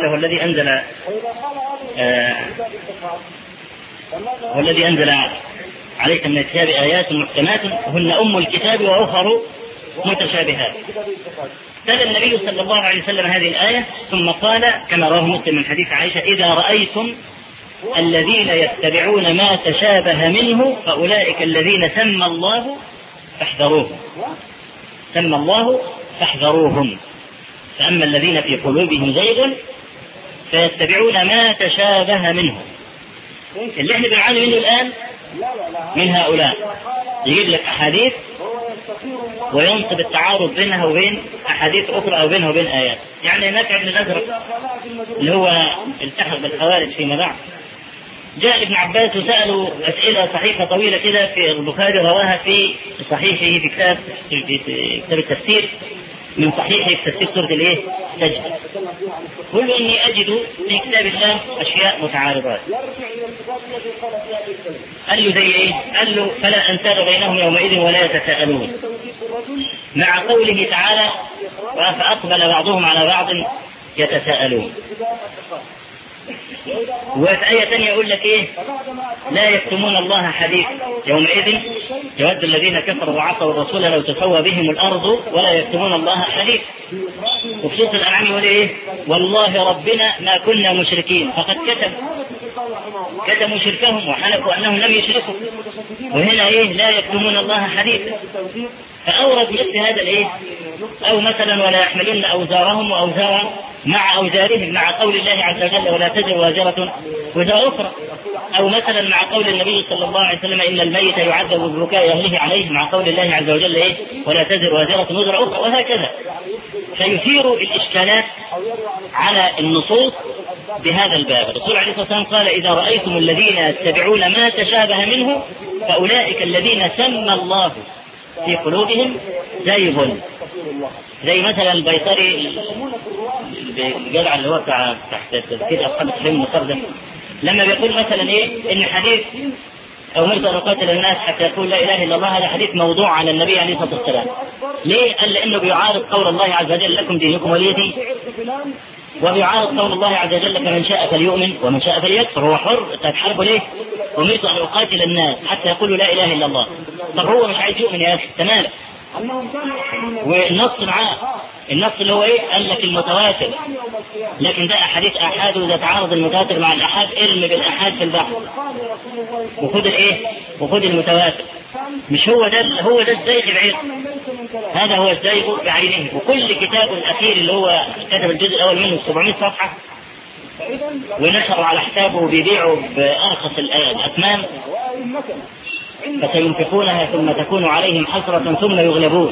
والذي أنزل عليك من الكتاب آيات محكمات هن أم الكتاب وأخر متشابهات، تلا النبي صلى الله عليه وسلم هذه الآية ثم قال كما رواه مسلم من حديث عائشة: إذا رأيتم الذين يتبعون ما تشابه منه فأولئك الذين سمى الله فاحذروهم، سمى الله فاحذروهم. فأما الذين في قلوبهم زيغ فيتبعون ما تشابه منه. اللي احنا بنعاني منه الآن من هؤلاء يجيب لك أحاديث وينصب التعارض بينها وبين أحاديث أخرى أو بينها وبين آيات. يعني نافع بن الأزرق اللي هو التحق بالخوارج فيما بعد جاء ابن عباس وسألوا أسئلة صحيحة طويلة كده في البخاري، رواها في صحيحه في كتاب التفسير، من صحيحه في تفسير سورة الايه؟ السجدة. قل إني أجد في كتاب الله أشياء متعارضات. قال له زي إيه؟ قال له: فلا أنساب بينهم يومئذ ولا يتساءلون، مع قوله تعالى: فأقبل بعضهم على بعض يتساءلون. وفي آية ثانية يقول لك إيه؟ لا يكتمون الله حديث يومئذ يود الذين كفروا وعصوا الرسول لو تسوى بهم الأرض ولا يكتمون الله حديث. وفي سورة الأنعام يقول إيه؟ والله ربنا ما كنا مشركين فقد كتموا شركهم وحلفوا أنهم لم يشركوا. وهنا إيه؟ لا يكتمون الله حديث. فأورد مثل هذا الإيه؟ أو مثلا ولا يحملون أوزارهم وأوزارا مع أوزارهم، مع قول الله عز وجل: ولا تزر وازرة وزر أخرى. أو مثلا مع قول النبي صلى الله عليه وسلم: إن الميت يعذب ببكاء أهله عليه، مع قول الله عز وجل: إيه؟ ولا تزر وازرة وزر أخرى، وهكذا. فيثير الإشكالات على النصوص بهذا الباب. الرسول عليه الصلاة والسلام قال: إذا رأيتم الذين يتبعون ما تشابه منه فأولئك الذين سمى الله في قلوبهم زيغ. زي مثلا البيطري الجدع اللي هو تحت تذكير أصحاب السلم المقدم، لما بيقول مثلا إيه؟ إن حديث أو مرت أن أقاتل الناس حتى يقول لا إله إلا الله، هذا حديث موضوع على النبي عليه الصلاة والسلام. ليه؟ قال لأنه بيعارض قول الله عز وجل: لكم دينكم ولي دين، وبيعارض قول الله عز وجل: فمن شاء فليؤمن ومن شاء فليكفر. هو حر، تتحاربوا ليه؟ أمرت أن أقاتل الناس حتى يقولوا لا إله إلا الله. طب هو مش عايز يؤمن يا أخي، تمام. والنص معاه، النص اللي هو ايه؟ قال لك المتواتر، لكن ده احاديث احاد، واذا تعارض المتواتر مع الاحاد ارمي بالاحاد في البحر وخد الايه؟ وخد المتواتر. مش هو ده الزيغ بعينه، هذا هو الزيغ بعينه. وكل كتاب الاخير اللي هو كتب الجزء الاول منه 700 صفحه ونشر على حسابه وبيبيعوا بارخص الاثمان، فسينفقونها ثم تكون عليهم حسرة ثم يغلبون.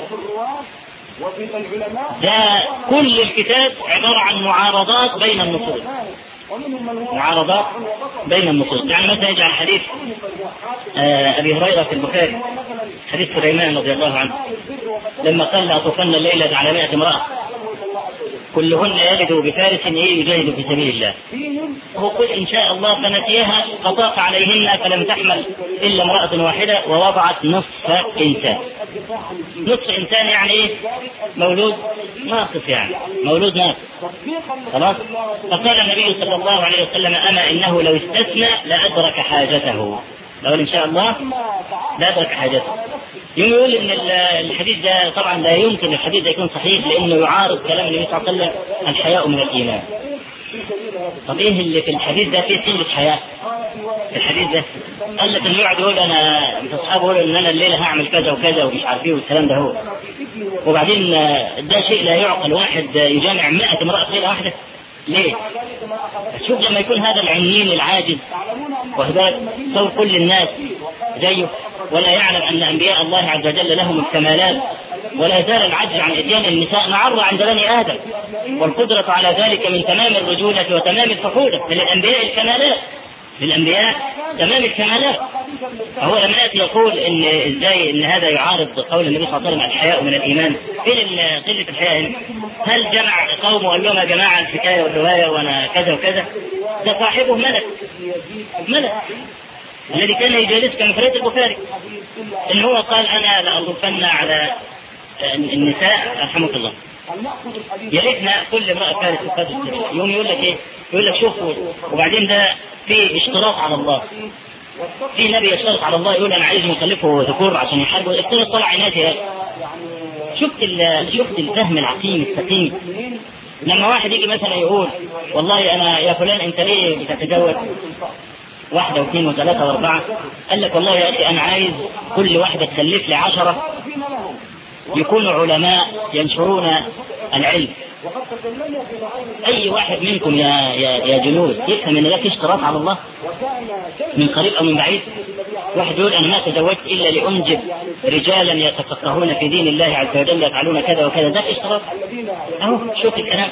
ده كل الكتاب عبارة عن معارضات بين النصوص، معارضات بين النصوص. يعني مثلا يجعل حديث أبي هريرة في البخاري، حديث سليمان رضي الله عنه لما قال: لأطوفن الليلة على 100 امرأة كلهن يلد بفارس يجاهد في سبيل الله. هو قل إن شاء الله فنسيها فطاف عليهن فلم تحمل إلا امرأة واحدة ووضعت نصف إنسان. نصف إنسان يعني إيه؟ مولود ناقص، يعني مولود ناقص. خلاص. فقال النبي صلى الله عليه وسلم: أما إنه لو استثنى لأدرك حاجته، لو إن شاء الله لا أدرك حاجته. يقول إن الحديث ده طبعا لا يمكن الحديث ده يكون صحيح، لأنه يعارض كلام النبي صلى الله عليه وسلم: الحياء من الإيمان. طب إيه اللي في الحديث ده فيه قلة حياء؟ الحديث ده قال لك إنه يقعد يقول أنا أصحابه يقولوا إن أنا الليلة هعمل كذا وكذا ومش عارف إيه والكلام ده. هو وبعدين ده شيء لا يعقل، واحد يجامع 100 امرأة ليلة واحدة. ليه؟ شوف لما يكون هذا العنين العاجز وهذا صور كل الناس زيه، ولا يعلم أن أنبياء الله عز وجل لهم الكمالات، ولا يزال العجز عن إتيان النساء معرة عند بني آدم، والقدرة على ذلك من تمام الرجولة وتمام الفحولة. للأنبياء الكمالات، للأنبياء تمام الكمالات. فهو لما يأتي يقول إن إزاي إن هذا يعارض قول النبي صلى الله عليه وسلم الحياء من الإيمان، فين قلة الحياء؟ هل جمع قوم وقال لهم يا جماعة الحكاية والرواية وأنا كذا وكذا؟ ده صاحبه ملك الذي كان يجالس كما في رواية البخاري، إن هو قال أنا لأطوفن على النساء رحمك الله. يا كل امرأة فارس القدس يوم يقول لك إيه؟ يقول لك شوفوا، وبعدين ده في اشتراط على الله. في نبي يشترط على الله يقول أنا عايز يكلفه ذكور عشان يحاربوا، الثاني طلع عيناتي. شفت الفهم العقيم السقيم. لما واحد يجي مثلا يقول والله أنا يا فلان أنت ليه بتتجوز واحدة واثنين وثلاثة واربعة؟ قال لك والله يا أخي أنا عايز كل واحدة تكلف لي 10 يكونوا علماء ينشرون العلم. أي واحد منكم يا جنود يفهم أن ذلك اشتراط على الله من قريب أو من بعيد؟ واحد يقول أنا ما تزوجت إلا لأنجب رجالا يتفقهون في دين الله عز وجل يفعلون كذا وكذا، ذلك اشتراط. أهو شوف الكلام.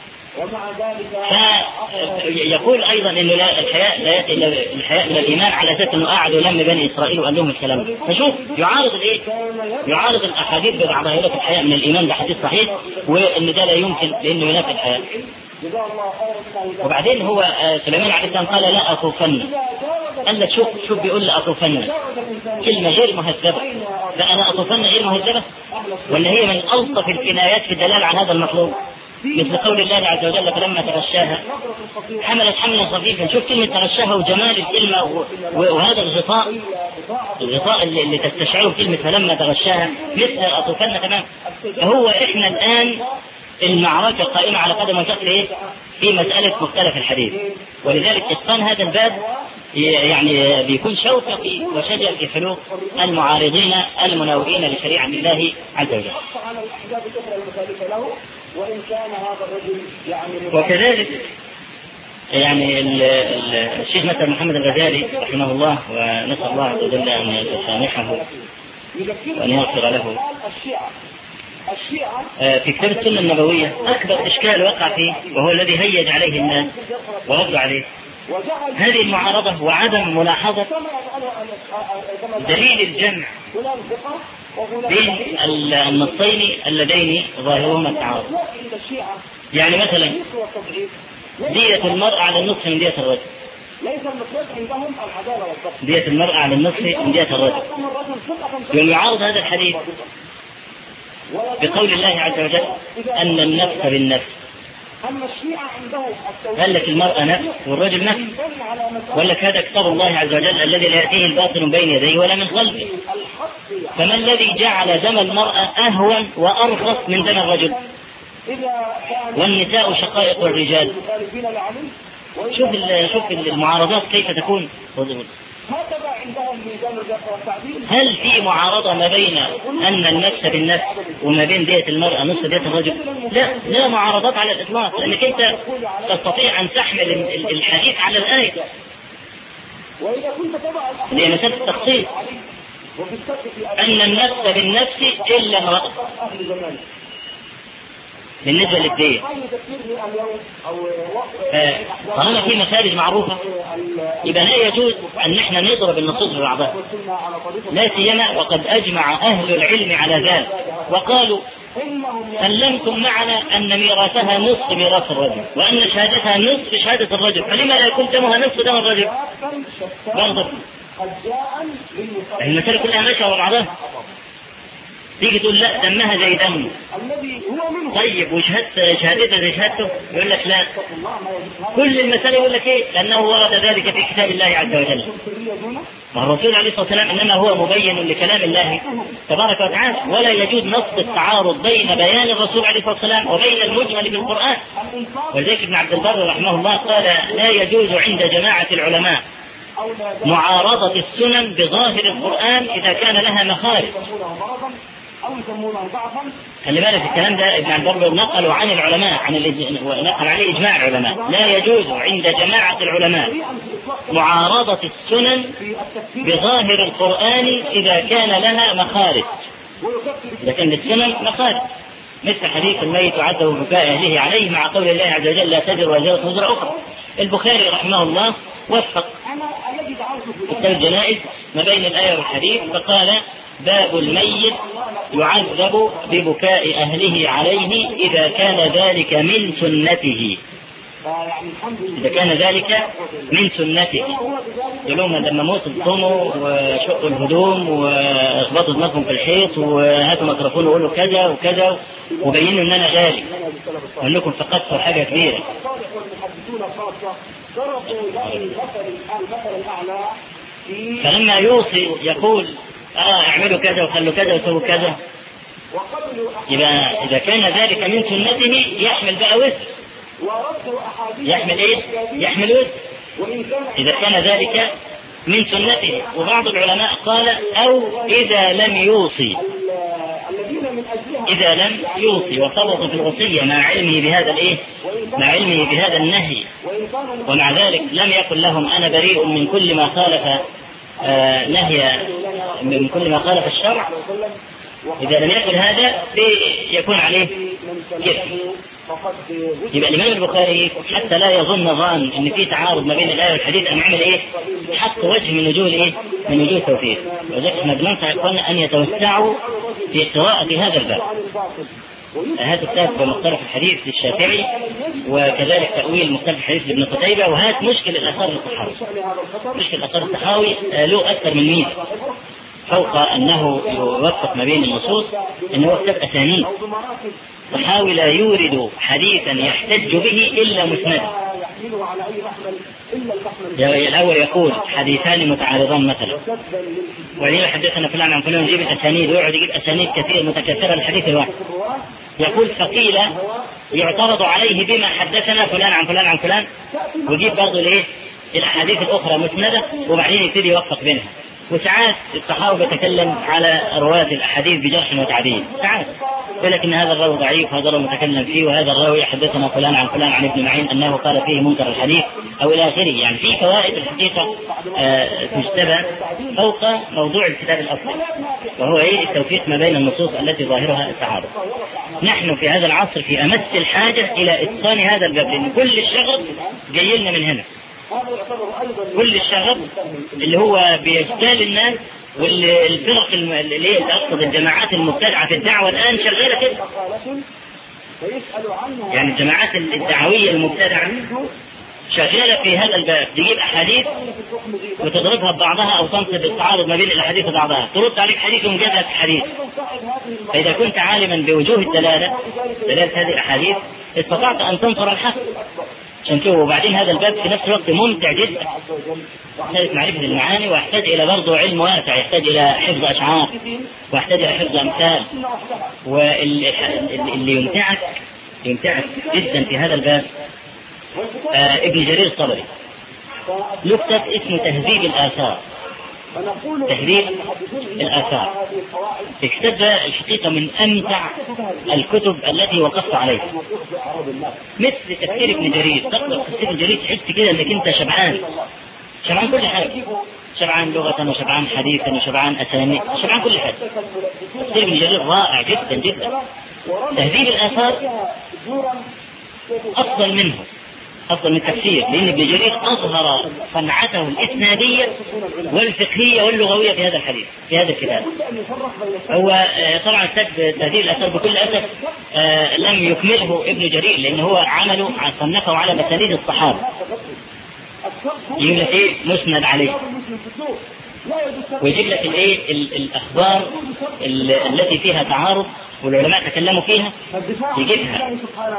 فيقول أيضا أنه الحياء لا يأتي إلا الحياء من الإيمان، على أساس أنه قاعد ولم بني إسرائيل وقال لهم الكلام. فشوف يعارض الإيه؟ يعارض الأحاديث ببعضها. يقول لك الحياء من الإيمان ده حديث صحيح، وأن ده لا يمكن لأنه ينافي الحياء. وبعدين هو سليمان عليه السلام قال لا أطوفن. قال لك شوف بيقول لا أطوفن كلمة غير مهذبة. فأنا أطوفن غير مهذبة ولا هي من ألطف الكنايات في الدلالة على هذا المطلوب؟ مثل قول الله عز وجل فلما تغشاها حملت حملا خفيفا. شوف كلمة تغشاها وجمال الكلمة وهذا الغطاء اللي تستشعره كلمة فلما تغشاها مثل أطوفن تمام. فهو إحنا الآن المعركة قائمة على قدم وساق إيه؟ في مسألة مختلف الحديث، ولذلك إتقان هذا الباب يعني بيكون شوكة في وشجر في حلوق المعارضين المناوئين لشريعة الله عز وجل. وكذلك يعني الشيخ مثلا محمد الغزالي رحمه الله، ونسأل الله عز وجل أن يسامحه وأن يغفر له، في كتاب السنة النبوية أكبر إشكال وقع فيه وهو الذي هيج عليه الناس وردوا عليه هذه المعارضة وعدم ملاحظة دليل الجمع بين النصين اللذين ظاهرهما التعارض. يعني مثلا دية المرأة على النصف من دية الرجل، دية المرأة على النصف من دية الرجل، يعارض هذا الحديث بقول الله عز وجل أن النفس بالنفس. قال لك المرأة نفس والرجل نفس، وقال لك هذا كتاب الله عز وجل الذي لا يأتيه الباطل من بين يديه ولا من خلفه. فما الذي جعل دم المرأة أهون وأرخص من دم الرجل؟ والنساء شقائق الرجال. شوف المعارضات كيف تكون. هل في معارضة ما بين أن النفس بالنفس وما بين دية المرأة نصف دية الرجل؟ لا معارضات على الإطلاق، لأنك أنت تستطيع أن تحمل الحديث على الآية. هي مسألة التخصيص أن النفس بالنفس إلا امرأة بالنسبة للدية. طالما في مسائل معروفة يبقى لا يجوز أن احنا نضرب النصوص ببعضها، لا سيما وقد أجمع أهل العلم على ذلك وقالوا سلمتم معنا أن ميراثها نصف ميراث الرجل وأن شهادتها نصف شهادة الرجل، فلما لا يكون دمها نصف دم الرجل؟ برضه المسألة كلها ماشية وبعضها. تيجي تقول لا دمها زي دم، طيب وشهادتها زي شهادته؟ يقول لك لا. كل المسألة يقول لك ايه؟ لأنه ورد ذلك في كتاب الله عز وجل. والرسول عليه الصلاة والسلام إنما هو مبين لكلام الله تبارك وتعالى، ولا يجوز نص التعارض بين بيان الرسول عليه الصلاة والسلام وبين المجمل في القرآن. ولذلك ابن عبد البر رحمه الله قال لا يجوز عند جماعة العلماء معارضة السنن بظاهر القرآن إذا كان لها مخالف. خلي بالك الكلام ده ابن عبد البر نقلوا عن العلماء ونقل عليه إجماع العلماء. لا يجوز عند جماعة العلماء معارضة السنن بظاهر القرآن إذا كان لها مخارج، إذا كان للسنن مخارج، مثل حديث الميت يعذب ببكاء أهله عليه، مع قول الله عز وجل لا تزر وازرة وزر أخرى. البخاري رحمه الله وفق كتاب الجنائز ما بين الآية والحديث، فقال باب الميت يعذب ببكاء أهله عليه إذا كان ذلك من سنته، إذا كان ذلك من سنته. يقولون لما موت صوموا وشقوا الهدوم واخبطوا دماغهم في الحيط وهاتوا ميكروفون وقولوا كذا وكذا وبينوا ان انا غالي وانكم فقدتوا حاجه كبيره. فلما يوصي يقول اعملوا كذا وخلوا كذا وسووا كذا، يبقى اذا كان ذلك من سنته يحمل بقى وزر، يحمل ايه؟ يحمل وزر اذا كان ذلك من سنته. وبعض العلماء قال او اذا لم يوصي، اذا لم يوصي وفرط في الوصيه مع علمه بهذا الايه؟ مع علمه بهذا النهي، ومع ذلك لم يقل لهم انا بريء من كل ما خالف نهي، من كل ما خالف الشرع. إذا لم يقل هذا يكون عليه كفر. يبقى الإمام البخاري حتى لا يظن ظان إن في تعارض ما بين الآية والحديث أن يعمل إيه؟ حق وجه من وجوه إيه؟ من وجوه التوفيق. وذلك احنا بننصح إخواننا أن يتوسعوا في قراءة هذا الباب. هات كتاب مختلف الحديث للشافعي، وكذلك تأويل مختلف الحديث لابن قتيبة، وهات مشكل الآثار الصحاوي. مشكل الآثار الصحاوي له أكثر من ميزة، فوق أنه يوفق ما بين النصوص أنه كتاب أسانيد. فحاول لا يورد حديثا يحتج به إلا مسندا. الأول يقول حديثان متعارضان مثلا، وبعدين حدثنا فلان عن فلان يجيب الأسانيد، ويقعد يجيب أسانيد كثير متكثرة الحديث الواحد. يقول فقيل يعترض عليه بما حدثنا فلان عن فلان عن فلان، ويجيب برضه ليه الأحاديث الأخرى مسندة، وبعدين يبتدي يوفق بينها. وساعات الصحابة يتكلم على رواة الأحاديث بجرح وتعديل، ساعات يقول لك إن هذا الراوي ضعيف، هذا الراوي متكلم فيه، وهذا الراوي حدثنا فلان عن فلان عن ابن معين أنه قال فيه منكر الحديث أو إلى آخره. يعني في فوائد الحقيقة تجتبى فوق موضوع الكتاب الأصلي، وهو إيه؟ التوفيق ما بين النصوص التي ظاهرها التعارض. نحن في هذا العصر في أمس الحاجة إلى إتقان هذا الباب، لأن كل الشغب جاي لنا من هنا، كل الشغب اللي هو بيجتال الناس، والفرق اللي هي تقصد الجماعات المبتدعة في الدعوة الآن شغالة كده. يعني الجماعات الدعوية المبتدعة شغالة في هذا الباب، تجيب أحاديث وتضربها ببعضها أو تنصب التعارض ما بين الأحاديث وبعضها، ترد عليك حديث ومجاب لك حديث. فإذا كنت عالما بوجوه دلالة هذه الأحاديث استطعت أن تنصر الحق. عشان كده وبعدين هذا الباب في نفس الوقت ممتع جدا، يحتاج معرفة المعاني، ويحتاج إلى برضه علم واسع، يحتاج إلى حفظ أشعار، ويحتاج إلى حفظ أمثال. واللي يمتعك جدا في هذا الباب ابن جرير الطبري له كتاب اسمه تهذيب الآثار. تهذيب الآثار الكتاب ده الحقيقة من أمتع الكتب التي وقفت عليها، مثل تفسير ابن جرير. تقرأ تفسير ابن جرير تحس كده انك انت شبعان كل حاجة، شبعان لغة وشبعان حديثا وشبعان أسانيد، شبعان كل حاجة. تفسير ابن جرير رائع جدا جدا. تهذيب الآثار أفضل من تفسير، لأن ابن جرير أظهر صنعته الإسنادية والفقهية واللغوية في هذا الحديث، في هذا الكتاب. هو طبعا تهذيب الآثار بكل أسف لم يكمله ابن جرير، لأن هو عمله صنفه على مسانيد الصحابة، يجيب لك إيه مسند عليه، ويجيب لك الإيه الأخبار التي فيها تعارض والعلماء تكلموا فيها، يجيبها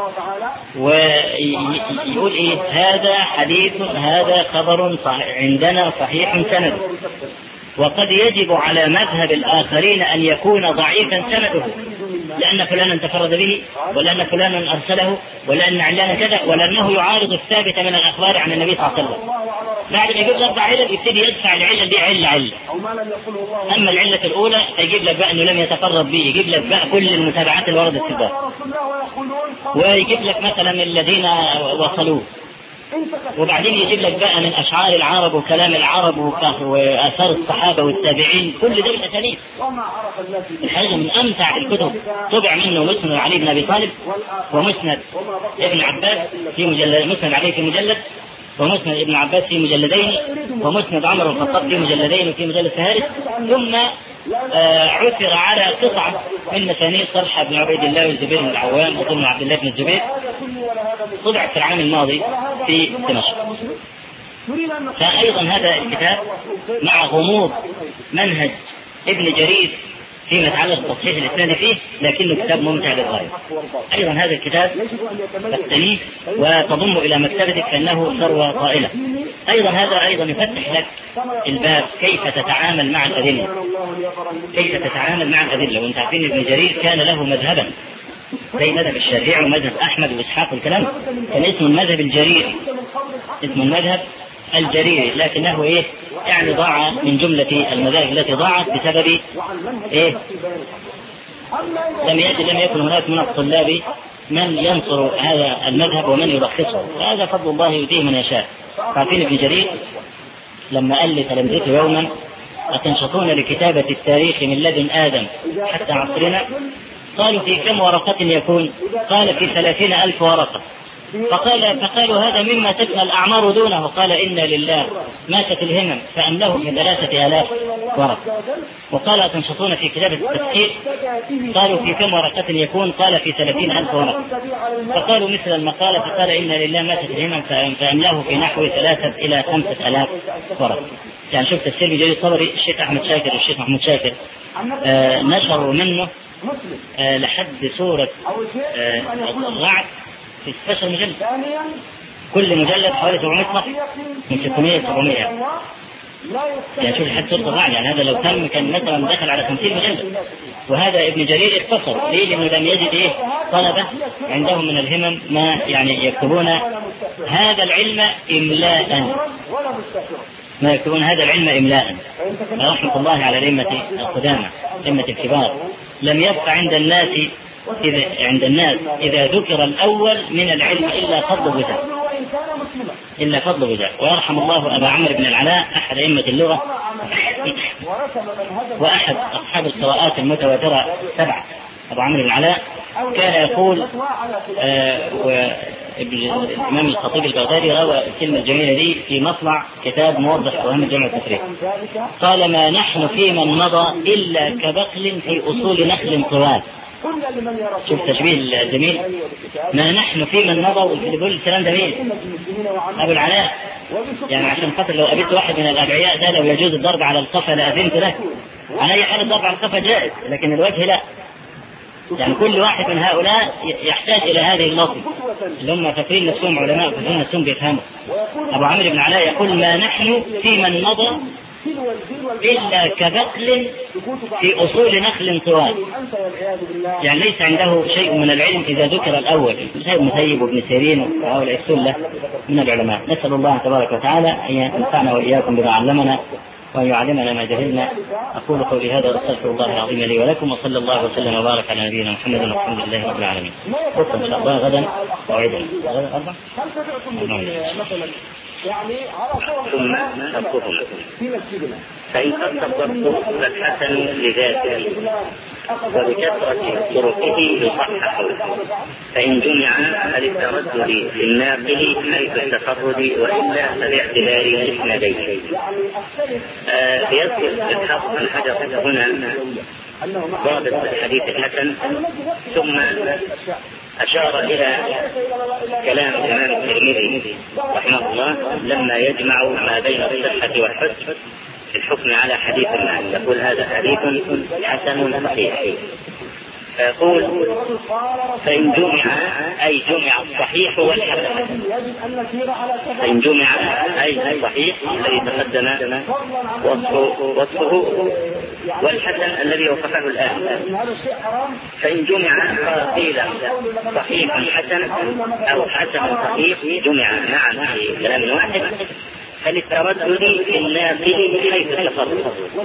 ويقول إيه هذا حديث، هذا خبر عندنا صحيح سند، وقد يجب على مذهب الآخرين أن يكون ضعيفا سنده، لأن فلانا تفرد به، ولأن فلانا أرسله، ولأن علانا كذا، ولأنه يعارض الثابت من الأخبار عن النبي صلى الله عليه وسلم. بعد ما يجيب لك علل يبتدي يدفع العلة دي علة. أما العلة الأولى فيجيب لك بقى أنه لم يتفرد به، يجيب لك بقى كل المتابعات اللي وردت في الباب، ويجيب لك مثلا الذين وصلوه، وبعدين يجيب لك بقى من اشعار العرب وكلام العرب واثار الصحابه والتابعين، كل ده بالاسانيد. الحقيقه من امتع الكتب طبع منه مسند علي بن ابي طالب، ومسند ابن عباس في مجلد، مسند علي في مجلد، ومسند ابن عباس في مجلدين، ومسند عمر بن الخطاب في مجلدين وفي مجلد ثالث، ثم عثر على قطعة من مسانيد طلحة بن عبيد الله والزبير بن العوام وابن عبد الله بن الزبير، طبعت في العام الماضي في دمشق. فأيضا هذا الكتاب مع غموض منهج ابن جرير فيما يتعلق بتصحيح الإسناد فيه، لكنه كتاب ممتع للغاية. أيضا هذا الكتاب تستنيه وتضم إلى مكتبتك كأنه ثروة طائلة. أيضا هذا أيضا يفتح لك الباب كيف تتعامل مع الأدلة، كيف تتعامل مع الأدلة. وأنت عارفين ابن جرير كان له مذهبا زي مذهب الشافعي ومذهب أحمد وإسحاق والكلام، كان اسمه المذهب الجريري، اسمه المذهب الجريري، لكنه يعني ضاع من جملة المذاهب التي ضاعت بسبب لم يكن هناك من الطلاب من ينصر هذا المذهب ومن يلخصه، وهذا فضل الله يؤتيه من يشاء. عارفين ابن جرير لما قال لتلامذته يوما: أتنشطون لكتابة التاريخ من لدن آدم حتى عصرنا؟ قالوا: في كم ورقة يكون؟ قال: في 30,000 ورقة. فقالوا: هذا مما تفنى الأعمار دونه. قال: إنا لله، ماتت الهمم فأمله في 3,000 ورقة. وقال: أتنشطون في كتابة التفسير؟ قالوا: في كم ورقة يكون؟ قال: في 30,000 ورقة. فقالوا مثل المقالة، فقال: إنا لله، ماتت الهمم فأمله في نحو 3,000 إلى 5,000 ورقة. يعني شوف تفسير بجرير الطبري، الشيخ أحمد شاكر والشيخ محمود شاكر نشروا منه لحد سورة الرعد في 16 مجلد، كل مجلد حوالي 700 صفحة، من 600 ل 700 يعني شوف لحد سورة الرعد. يعني هذا لو تم كان مثلا دخل على 50 مجلد. وهذا ابن جرير اختصر ليه؟ لأنه لم يجد طلبة عندهم من الهمم ما يعني يكتبون هذا العلم إملاء، ما يكتبون هذا العلم إملاء. رحمة الله على الأئمة القدامى، الأئمة الكبار. لم يبق عند الناس إذا ذكر الأول من العلم إلا فضل بجاه. ويرحم الله أبا عمرو بن العلاء أحد أئمة اللغة وأحد أصحاب القراءات المتواترة 7. أبو عمرو بن العلاء كان يقول، الإمام الخطيب البغدادي روى الكلمة الجميلة دي في مطلع كتاب موضح فهم الجمع التفريق، قال: ما نحن في من مضى إلا كبقل في أصول نخل طوال. شوف تشبيه الجميل، ما نحن في من مضى. واللي بيقول الكلام ده مين؟ أبو العلاء. يعني عشان خاطر لو قابلت واحد من الأدعياء ده لو يجوز الضرب على القفا لأذنت له، على أي حال الضرب على القفا جائز، لكن الوجه لا. يعني كل واحد من هؤلاء يحتاج إلى هذه اللفظ، اللي هم فاكرين نفسهم علماء وفاكرين نفسهم بيفهموا. أبو عمرو بن العلاء يقول: ما نحن في من مضى إلا كبقل في أصول نخل طوال. يعني ليس عنده شيء من العلم إذا ذكر الأول، زي ابن مسيب وابن سيرين وهؤلاء السلة من العلماء. نسأل الله تبارك وتعالى أن ينفعنا وإياكم بما علمنا وأن يعلمنا ما جهلنا. أقول قولي هذا وأستغفر الله العظيم لي ولكم، وصلى الله وسلم وبارك على نبينا محمد والحمد لله رب العالمين. فرصة إن شاء الله غدا موعدنا غدا 4 ثم نذكرهم. فإن قد الضبط فالحسن لذاته وبكثرة طرقه يصحح، فإن جمع فللتردد في الناقل حيث التفرد، وإلا فباعتبار الإسنادين. يذكر الحافظ بن حجر هنا ضابط الحديث الحسن، ثم أشار إلى كلام الإمام الترمذي رحمه الله لما يجمع ما بين الصحة والحسن في الحكم على حديث معه، يقول: هذا حديث حسن صحيح. فيقول: فإن جمع أي جمع الصحيح والحسن. فإن جمع أي الصحيح الذي تقدم وصفه والحسن الذي وصفه الآن. فإن جمع قيل صحيح حسن أو حسن صحيح جمع معا في كلام واحد، فللتردد في الناقل حيث التفرد،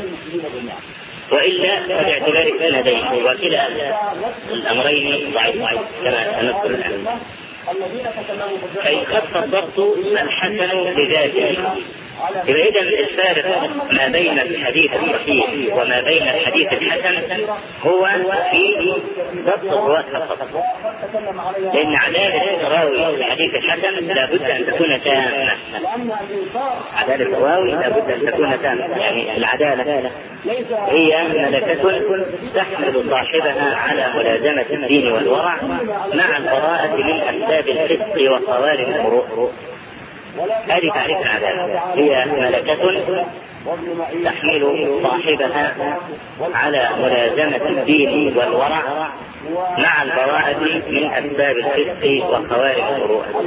وإلا فباعتبار السندين، وكلا الأمرين ضعيف كما سنذكر الآن. الذين تكلموا فإن خف الضبط الحسن لذاته. إذا الفارق ما بين الحديث الصحيح وما بين الحديث الحسن هو في ضبط الرواة فقط، لأن عدالة الراوي في الحديث الحسن لابد أن تكون تامة. عدالة الراوي لابد أن تكون تامة، يعني العدالة هي ملكة تحمل صاحبها على ملازمة الدين والورع مع البراءة من أسباب الفسق وخوارج المروءة. هذه تعريف العدالة، هي ملكة تحمل صاحبها على ملازمة الدين والورع مع البراءة من أسباب الفسق وخوارج المروءة.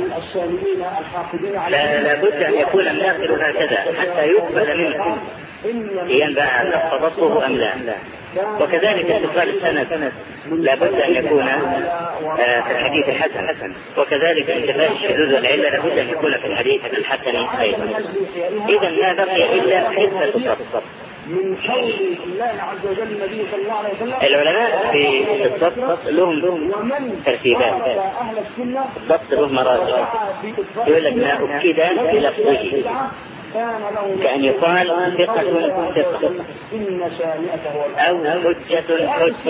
لا بد أن يكون الناقل هكذا حتى يقبل منه ينبع ضبطه أم لا. وكذلك اتصال السند لا بد أن يكون في الحديث الحسن، وكذلك انتفاء الشذوذ والعلة لا بد أن يكون في الحديث الحسن أيضا. إذا لا بقي إلا حفظ الضبط. من قول الله عز وجل النبي صلى الله عليه وسلم. العلماء في الضبط لهم ترتيبات. الضبط له مراتب. يقول لك ما أكد بلفظه، كأن يقال ثقة أو حجة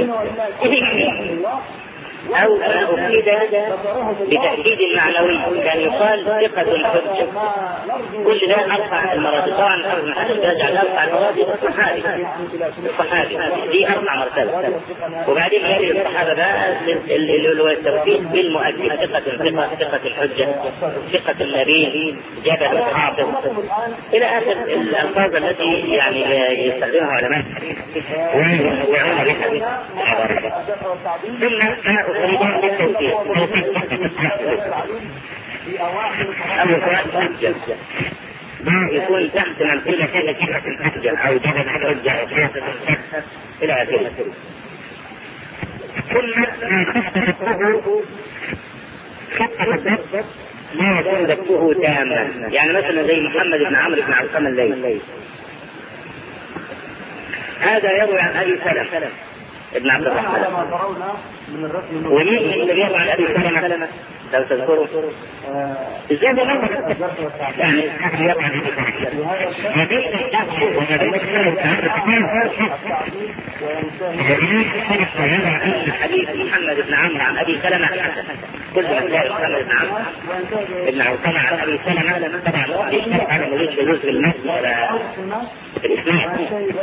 أو ما أكد بتأكيد معنوي، كان يقال ثقة حجة. كل ده أرفع المراتب. طبعا يجعل أرفع المراتب الصحابي دي أرفع مرتبة، وبعدين يأتي الصحابة بقى اللي هو التوفيق بالمؤكد، ثقة الحجة، ثقة النبي، جبل حافظ، إلى آخر الألفاظ التي يعني يستخدمها علماء ويعون بها. ثم يكون تحت منقولة كلمة الحجة أو جبل الحجة إلى آخره. ثم ما يكون ضبطه تاما، يعني مثلا زي محمد بن عمرو بن علقمة الليثي، هذا يروي عن أبي سلمة ابن عبد الرحمن. ومين اللي يروي عن أبي سلمة لو تذكروا؟ ازاي ده يعني يروي عن أبي حديث محمد بن عمرو عن أبي سلمة حسن. كل من جاء محمد بن عمرو ابن علقمة عن أبي سلمة طبعا يشترط على مليش جزء في المسجد ولا في الإسلام.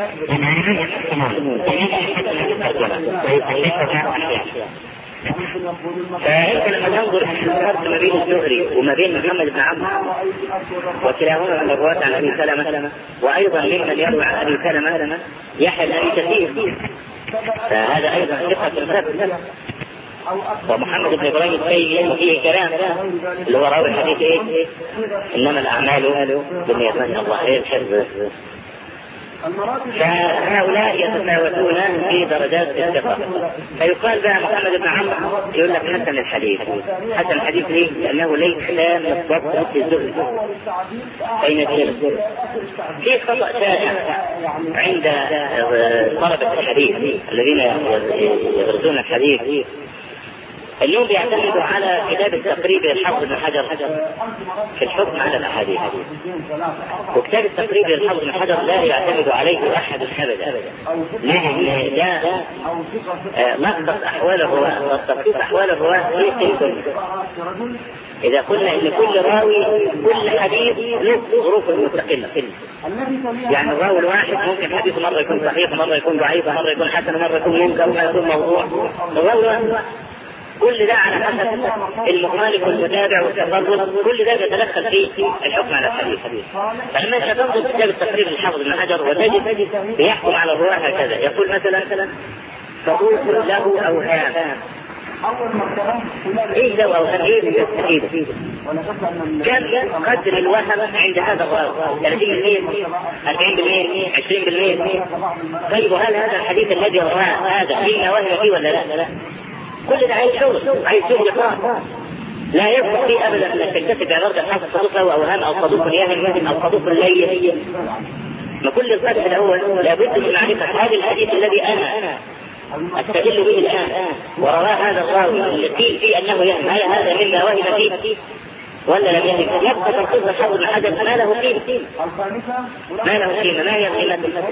فأنت لما تنظر في الفرق ما بين الزهري وما بين محمد بن عمرو وكلاهما من الرواة عن أبي سلمة، وأيضا ممن يروي عن أبي سلمة يحيى بن أبي كثير، فهذا أيضا ثقة ثبت. ومحمد بن إبراهيم التيمي فيه كلام اللي هو راوي الحديث إيه؟ إنما الأعمال بالنيات. الله خير حفظ. فهؤلاء يتفاوتون في درجات الثقة. فيقال بقى محمد بن عمرو يقول لك حسن الحديث. حسن الحديث ليه؟ لأنه ليس كلام الضبط مثل الزهد. أين الزهد؟ في خطأ شائع عند طلبة الحديث الذين يدرسون الحديث، اليوم بيعتمدوا على كتاب التقريب للحافظ بن حجر في الحكم على الأحاديث، وكتاب التقريب للحافظ بن حجر لا يعتمد عليه أحد أبدا، لأن ده لخص أحوال الرواة وتلخيص أحوال الرواة في قيمة. إذا قلنا إن كل راوي كل حديث له ظروف مستقلة، يعني الراوي الواحد ممكن حديث مرة يكون صحيح، مرة يكون ضعيف، مرة يكون حسن، مرة يكون منكر، مرة يكون موضوع. الراوي كل ده على حسب المخالف والمتابع والتفرد، كل ده يتدخل في الحكم على الحديث. فلما انت تنظر في كتاب التقريب للحافظ بن حجر وتجد بيحكم على الرواه هكذا، يقول مثلا صدوق له اوهام. ايش له اوهام؟ ايه تستفيد؟ كم قدر الوهم عند هذا الراوي؟ 30%، 40%، 20%. طيب وهل هذا الحديث الذي رواه هذا فيه وهم فيه ولا لا؟ كل ده عايز شغل خاص. لا يصح فيه ابدا انك تكتسب بعبارة الحافظ صدوق له اوهام او صدوق يهم او صدوق لين. ما كل القدر الاول لابد من معرفة هذا الحديث الذي انا استدل به الآن ورواه هذا الراوي التي في أنه يهم، هل هذا مما وهم فيه ولا لم يهم؟ يبقى تنقيض الحافظ بن حجر ما له قيمة، ما له قيمة، ما هي قيمته؟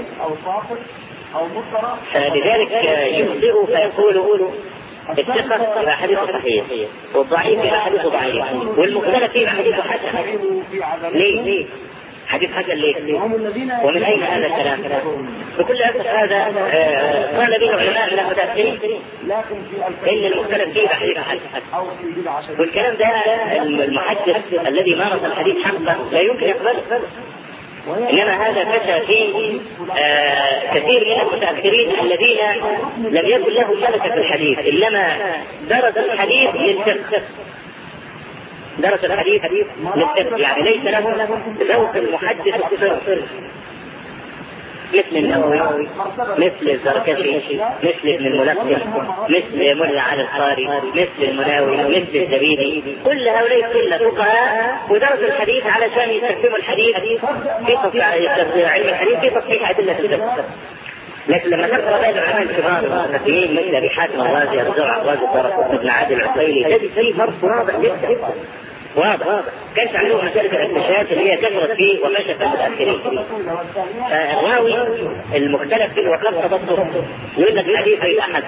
فلذلك يخطئ فيقول الثقة فحديث صحيح والضعيف فحديث ضعيف والمختلف فيه حديث حسن. ليه؟ حديث حسن ليه؟ ومن أين هذا الكلام؟ بكل أسف هذا قال به العلماء من المتأخرين إن المختلف فيه حديث حسن، والكلام ده المحدث الذي مارس الحديث حقا لا يمكن يقبله. إنما هذا فشى في كثير من المتأخرين الذين لم يكن لهم ملكة في الحديث، إنما درس الحديث للفقه، درس الحديث للفقه، يعني ليس له ذوق المحدث الصرف مثل النووي، مثل الزركشي، مثل ابن الملقن، مثل ملا علي القاري، مثل المناوي، مثل الزبيدي. كل هؤلاء كل فقهاء ودرسوا الحديث علشان يستخدموا الحديث في علم الحديث في تصحيح أدلة الفقه. لكن لما تقرأ بين العلماء الكبار المسلمين مثل أبي حاتم الرازي، الزرع الرازي، الدرقطني، ابن عادل العقيلي، تجد فيه فرق واضح جدا واضح. كانت عنده مسألة الاكتشاف اللي هي كثرت فيه وكشفت المتأخرين. الراوي المختلف فيه وقد تبطل يقول لك الحديث أي أحد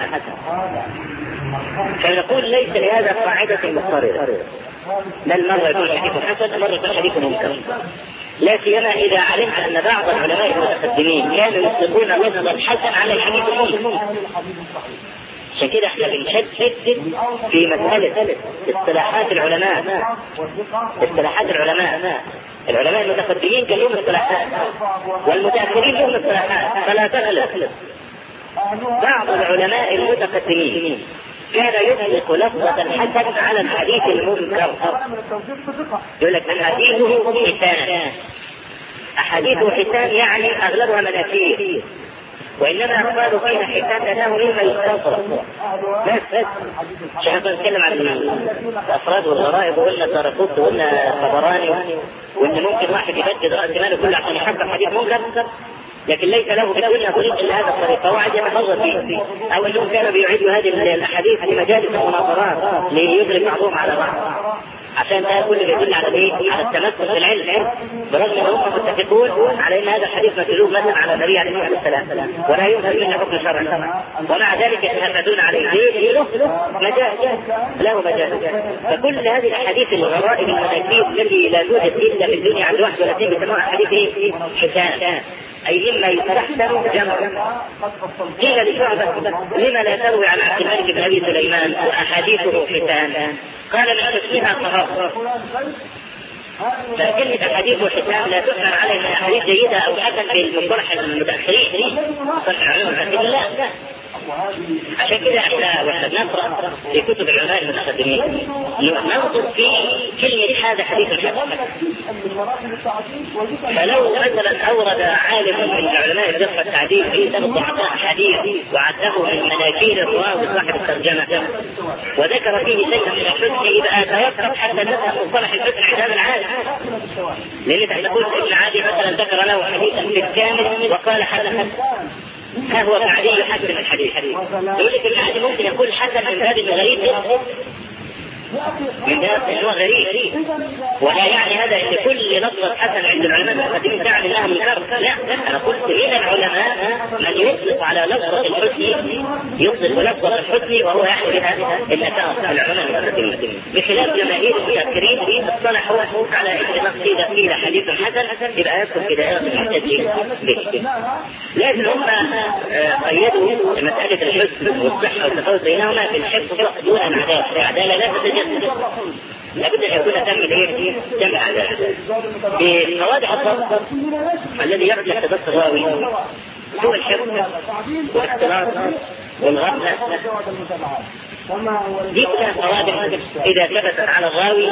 فنقول ليس لهذا قاعدة مضطردة، بل مرة يكون حديث حسن مرة يكون حديث منكر، لا سيما إذا علمت أن بعض العلماء المتقدمين كانوا يطلقون لفظ الحسن على الحديث المنكر. عشان كده احنا بنشدد في مسألة اصطلاحات العلماء. اصطلاحات العلماء المتقدمين كان لهم اصطلاحات والمتأخرين لهم اصطلاحات، فلا تغلط. بعض العلماء المتقدمين كان يطلق لفظة الحسن على الحديث المنكر، يقول لك أحاديثه حسان، أحاديثه حسان يعني أغلبها مناكير، وإنما قالوا فيها حسان لأنه مما يختصر بس. عشان نتكلم عن الأفراد والغرائب وقلنا الدرقطني وقلنا الطبراني وإن ممكن واحد يبدد رأس ماله كله عشان يحقق حديث منكر، لكن ليس له في الدنيا طريق إلا هذا الطريق، فهو عاد يتحرى فيه. أو أنهم كانوا بيعيدوا هذه الأحاديث في مجالس المناظرات ليدرك بعضهم على بعض، عشان ده كله يدل على ايه؟ على التمسك بالعلم، برغم ان هم متفقون على ان هذا الحديث مكذوب مثلا على النبي عليه الصلاه والسلام ولا يمكن منه حكم شرعي، ومع ذلك يتهمدون عليه له مجاز. فكل هذه الاحاديث الغرائب المناكير التي لا توجد الا في الدنيا عند 31 بيسموها احاديث ايه؟ حسان، أي مما يستحسن جمعا. قيل لشعبة لما لا تروي عن عبد الملك بن أبي سليمان وأحاديثه حسان؟ قال من تسميها صحابة، فكلمة أحاديث حسان لا تحمل عليها من أحاديث جيدة أو حسن في المصطلح المتأخرين صنع عليهم، لكن لا. عشان كده احنا نقرأ في كتب العلماء المتقدمين ننظر في كلمة هذا حديث حسن. فلو مثلا أورد عالم من العلماء الدقة التعديل في سبب ضعفاء حديث وعده من مناكير الراوي صاحب الترجمة وذكر فيه شيئا من الحسن، إذا توقف حتى نفهم مصطلح الحسن عند هذا العالم، لأن تحت قلت ابن عادي مثلا ذكر له حديثا في الكامل وقال حسن، ها هو تعديل حسن الحديث. يقول لك العادي ممكن يكون حسن من باب غريب، من باب انه غريب، ولا يعني هذا ان كل لفظة حسن عند العلماء المتقدمين تعني انها منكر. لا، انا قلت الى العلماء من يطلق على لفظة الحسن يطلق لفظة الحسن وهو يعني بها الاساس العلماء المتقدمين، بخلاف جماهير المتأخرين اصطلحوا على ان مقصد قيل حديث حسن يبقى يدخل في دائرة المحتج به. لكن هم قيدوا مسألة الحسن والصحة والتفاوت بينهما في الحفظ دون العدالة لا تتجسد، لابد ان يكون تم عدالة. بمواضع الضبط الذي يرجع تضبط الراوي هو الحفظ والاختلاط والغفلة، دي كلها مواضع إذا ثبتت على الراوي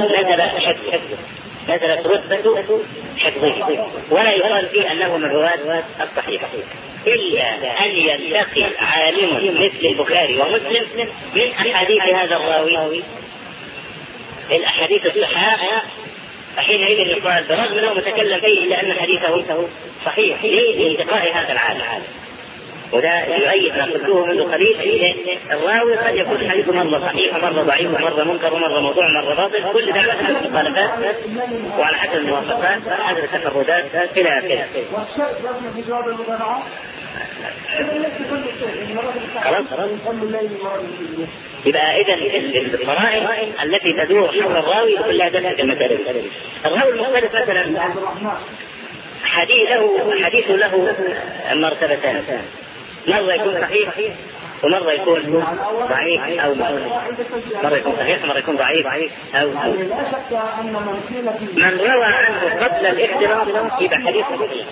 نزلت رتبة حفظه، ولا يقال فيه أنه من رواة الصحيح إلا أن يلتقي عالم مثل البخاري ومسلم من أحاديث هذا الراوي الأحاديث الصحاح، حينئذ يقال برغم أنه متكلم فيه إلا أن حديثه صحيح لانتقاء هذا العالم. وده يؤيد ما قلته منذ قليل. الراوي قد يكون حديثه مرة صحيح ومرة ضعيف ومرة منكر ومرة موضوع ومرة باطل، كل ده على حسب المخالفات وعلى حسب الموافقات وعلى حسب التفردات إلى آخره. خلاص. يبقى إذا القرائن التي تدور حول الراوي كلها دلت المسألة. الراوي المختلف مثلا حديث له مرتبتان، مرة يكون صحيح ومرة يكون ضعيف أو مرة يكون صحيح ومرة يكون ضعيف أو من روى عنه قبل الاختلاط يبقى حديث صحيح.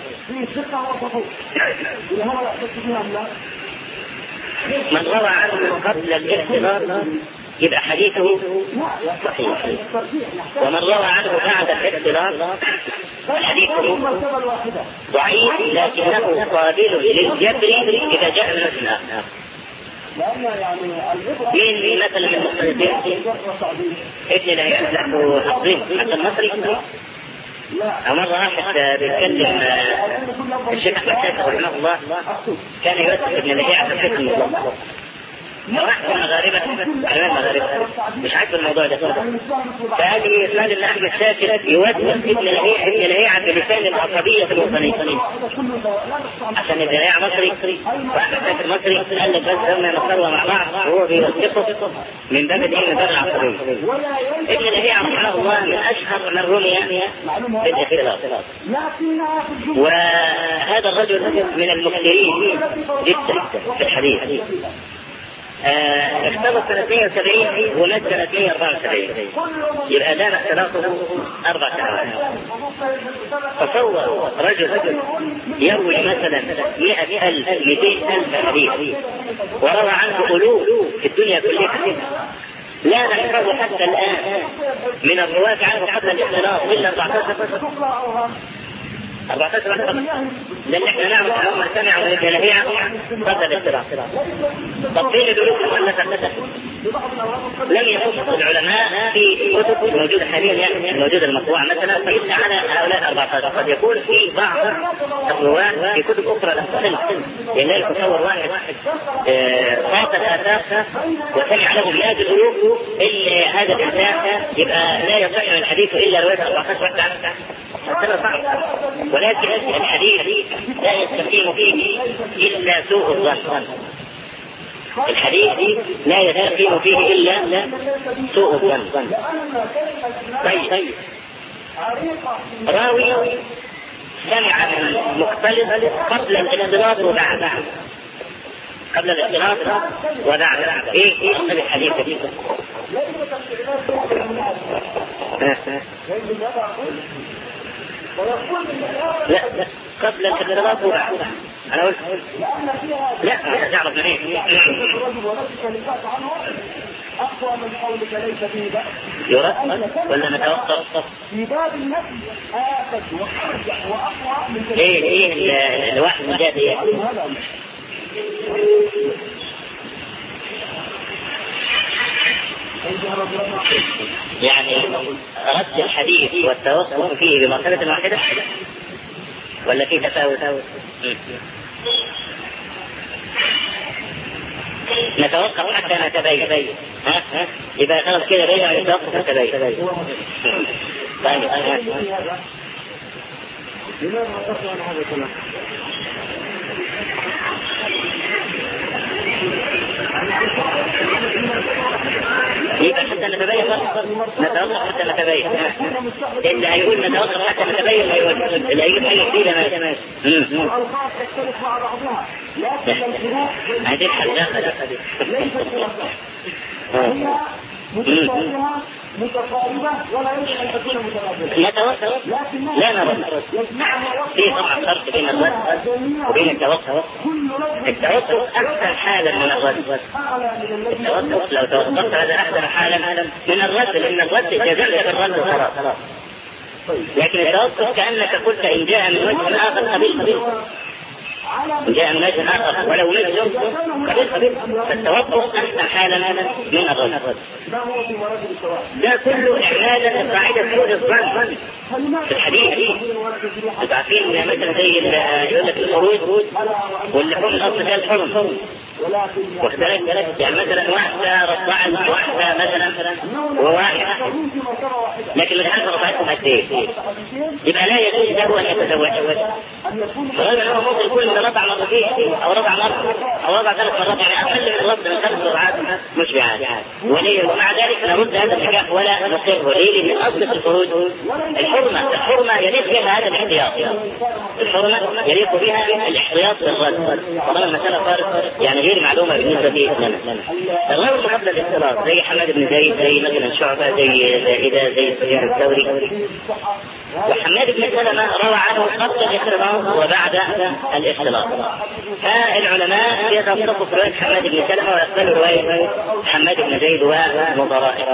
من روى عنه قبل الاختلاط يبقى حديثه صحيح، ومن روى عنه بعد الاختلاط حديثه ضعيف لكنه قابل للجبر إذا جاء من وجه آخر. مين مثلا من المختلفين؟ ابن لهيعة له حفظين حتى المصري. مرة واحد بيتكلم الشيخ أحمد شاكر رحمه الله كان يوثق ابن لهيعة في الحكم المطلق. واحد من المغاربة مش عارف الموضوع ده، فقال لي اسماعيل بن احمد شاكر يوثق ابن لهيعة بلسان العصبية الوطنية، عشان ابن لهيعة مصري واحمد شاكر مصري، قال لك بس هم ينصروا مع بعض وهو بيوثقه من باب الايه؟ من باب العصبية. ابن لهيعة رحمه الله من اشهر من رمي بالاختلاط، وهذا الرجل من المكثرين جدا في الحديث. اختلط سنة 170 ومات سنة 174، يبقى دام اختلاطه 4 سنوات. تصور رجل يروي مثلا 100,000 200,000 حديث وروى عنه ألوف في الدنيا كلها، لا نحفظ حتى الآن من الرواة عنه قبل الاختلاط إلا 14 لأن احنا نعرف أنهم سمعوا من الجلهية قبل الاختلاط. طب فين الألوف المؤلفة؟ لم ينص العلماء في كتب موجودة حاليا، يعني موجودة المطبوعة مثلا، فإلا على هؤلاء 14. قد يكون في بعض الرواة في كتب أخرى لم لأن تصور واحد خاطر آثار وسمع له مئات الألوف، إلا هذا الإنسان يبقى لا يصح الحديث إلا رواية 14 واحدة عنه. هذا صعب، ولكن الحديث لا يستقيم فيه إلا سوء الظن. الحديث لا يستقيم فيه إلا سوء الظن. طيب راوي سمع من مختلف قبل الاختلاط وبعد، قبل الاختلاط وبعد، ايه اصل الحديث؟ لا قبل الاختلاط وبعد. أنا قلت لا تعرف منين؟ أقوى من قولك ليس فيه بأس يرد ولا نتوقف؟ في باب النفي آفت وأرجح وأقوى من إيه الواحد من جهة يعني رد الحديث والتوقف فيه بمرتبة واحدة ولا في تفاوت؟ نتوقف حتى نتبين. إذا خلص كده بينا نتوقف نتبين. طيب يبقى حتى نتبين، نتوقف حتى نتبين. اللي هيقول نتوقف حتى نتبين اللي هيجيب حاجة جديدة ماشي. الألفاظ تختلف مع بعضها، لكن الفروق هذه الحلقة ليست متشابهة متقاربة ولا يمكن أن تكون متقاربة. نتوقف لا نرد. في طبعا فرق بين الرد وبين التوقف. التوقف أحسن حالا من الرد. التوقف لو توقفت هذا أحسن حالا من الرد، لأن الرد جزمت بالرد خلاص. لكن التوقف كأنك قلت إن جاء من وجه آخر قبيل. جاء من وجه آخر ولو مثله قبل، فالتوقف أحسن حالا من الرد. ده كله إعمالا القاعدة سوء الظن في الحديث. عارفين مثلا زي يقول لك الخروج واللحوم الأصل فيها الحرم، واختلف يعني مثلا واحدة رضعت واحدة مثلا وواحدة، لكن اللي حصل رضعتهم قد ايه؟ يبقى لا يجوز له ان يتزوج. فرغم انه ممكن يكون من رضع مرتين او رضع مرة او رضع 3 مرات، يعني اقل من الرضع من 5 رضعات مشبعات، ومع ذلك نرد هذا الحكاية ولا نصيره. ليه؟ لان اصل في الخروج الحرمة يليق بها هذا الاحتياط، الحرمة يليق بها الاحتياط للرد. طبعا المسألة صارت يعني غير معلومة بالنسبة لنا. الرجل قبل الاختلاط زي حماد بن زيد، زي مثلا شعبة، زي زائدة، زي سفيان الثوري. وحماد بن سلمة روى عنه قبل الاختلاط وبعد الاختلاط. فالعلماء يتصفوا في رواية حماد بن سلمة ويقبلوا رواية حماد بن زيد ومضرائه.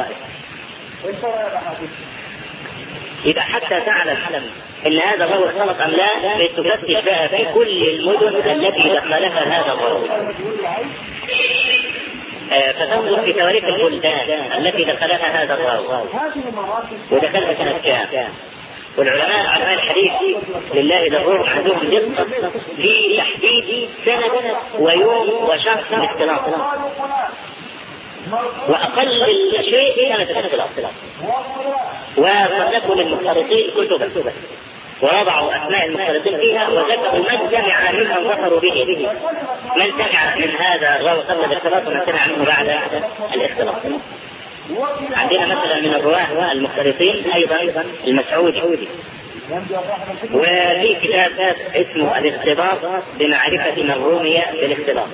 إذا حتى تعلم ان هذا الرجل اختلط ام لا، لتفتش بقى في كل المدن التي دخلها هذا الرجل، فتنظر في تواريخ البلدان التي دخلها هذا الرجل ودخلها سنة كام. والعلماء علماء الحديث لله درهم عندهم دقة في تحديد سنة ويوم وشهر الاختلاط، وأقل شيء كانت الاختلاط. وصنفوا للمختلطين كتبا ووضعوا أسماء المختلطين فيها وذكروا من سمع ممن ظفروا به، من سمع من هذا الراوي قبل الاختلاط ومن سمع منه بعد الاختلاط. عندنا مثلا من الرواه المختلطين أيضا المسعودي، وفي كتاب اسمه الاختلاط بمعرفة من رمي بالاختلاط،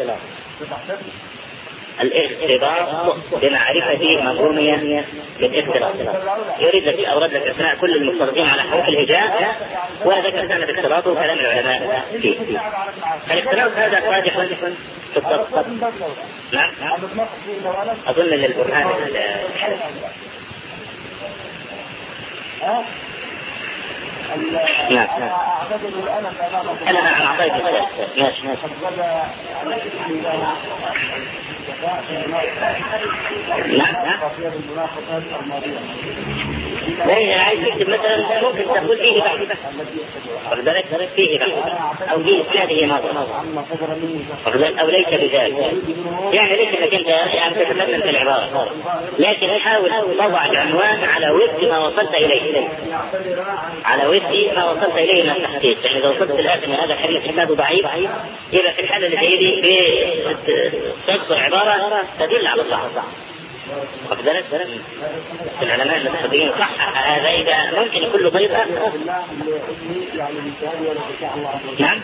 الاختلاط بمعرفة من رمي بالاختلاط. يريد لك أورد لك أسماء كل المختلطين على حروف الهجاء وذكر سنة اختلاطه وكلام العلماء فيه. الاختلاط هذا قادح في الضبط. نعم أظن للبرهان نعم أنا أعطيك ماشي نعم. لا عايز تكتب مثلا ممكن تقول فيه بعد وذلك فيه بعد أو فيه هذه مرة أو ليس بذلك، يعني ليس انك انت يعني تتمثل في العبارة، لكن حاول تضع العنوان على وفق ما وصلت إليه، على وفق ما وصلت إليه من التحقيق. يعني إذا وصلت الآن من هذا الحديث حسابه ضعيف، يبقى في الحالة اللي زي دي تصدر عبارة تدل على الصحة. وكذلك العلماء المتحدثين صحح هذا إذا ممكن كل ضيف نعم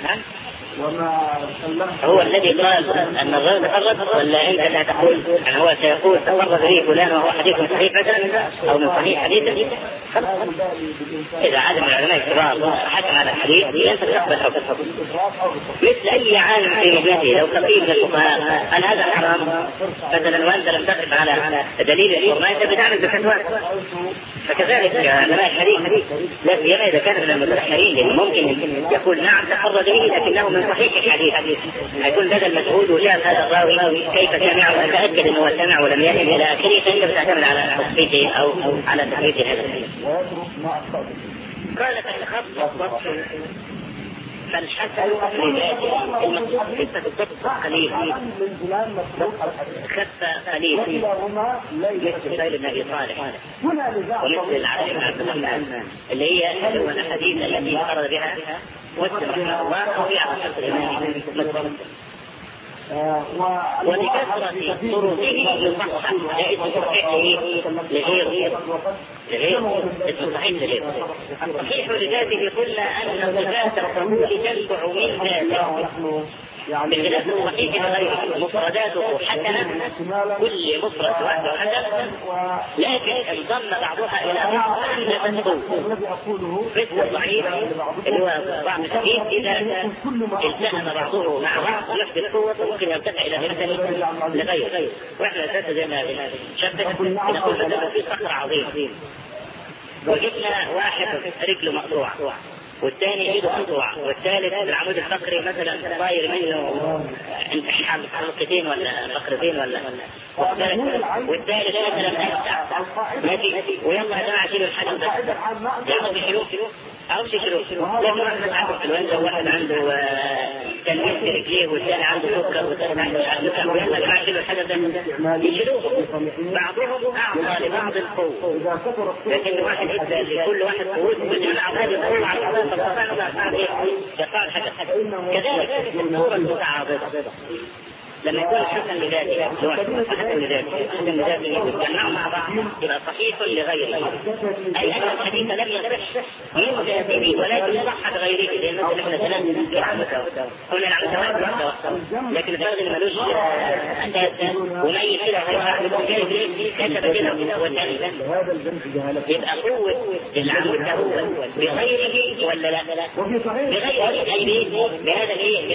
هو الذي قال أن الرجل تفرد، ولا أنت لا تقول أن هو سيقول تفرد لي فلان وهو حديث صحيح مثلا أو من صحيح حديث. إذا عالم العلماء الكبار حكم على الحديث أنت تقبل حكم مثل أي عالم في مهنته. لو قيل للفقهاء أن هذا حرام مثلا وأنت لم تقف على دليل الحرمة أنت بتعمل بفتوى، فكذلك علماء الحديث لا سيما إذا كان من المتبحرين ممكن يقول نعم تفرد به لكنه من صحيح الحديث، هيكون بدل مجهود وشاف هذا الراوي كيف سمع وتأكد أنه سمع ولم يهم إلى آخره، فأنت بتعتمد على تصحيحه أو على تحريف هذا الحديث. قال فالخط فالحسن لذاته المقصود خفة الضبط قليل، خفة قليل مثل سهيل بن أبي صالح ومثل العاشر بن عبد الرحمن اللي هي الأحاديث التي انفرد بها مسلم رحمه الله وفي عصر الإمام مسلم. ولكثرة طرقه يصحح لا اسم صحيح لغير اسم صحيح لغير صحيح لذاته. قلنا أن صفات القبول تنبع من ذاته بخلاف الصحيح غيره مفرداته حسنة، كل مفرد وحده حسن، لكن انضم بعضها إلى بعض أحسن قوة. مثل الضعيف اللي هو ضعف الحديث إذا التهم بعضه مع بعض نفس القوة ممكن يرتفع إلى حسن لغيره. وإحنا أساسا زي ما شبه نقول مثلا في صخر عظيم وجدنا واحد رجله مقطوعة والثاني ايده مقطوع، والثالث العمود الفقري مثلا طاير منه حلقتين ولا فقرتين ولا، والثالث مثلا ماشي، ويلا يا جماعه شيلوا الحجم ده، ياخذ يشيلوه او تشيلوه، لكن واحد عنده انفلونزا وواحد عنده تنميل في رجليه والثاني عنده سكر والثاني عنده سكر، ويلا يا جماعه شيلوا الحجم ده، يشيلوه. بعضهم اعطى لبعض القوه، لكن واحد لكل واحد قوته وجمع هذه القوه على العضله فاستطاع يقطع الحجم. كذلك الصوره المتعاضده لما يكون حسن لذاته حسن لذاته يتجمعوا مع بعض يبقى صحيح لغيره، اي ان الحديث لم يصح من ذاته ولكن صح لغيره، لانه نحن ثلاث كل العمل لكن الفرد اللي ملوش اساس ومأي كده كتب كده والثاني يبقى قوه العمود ده بغيره ولا لا؟ بغيره بهذا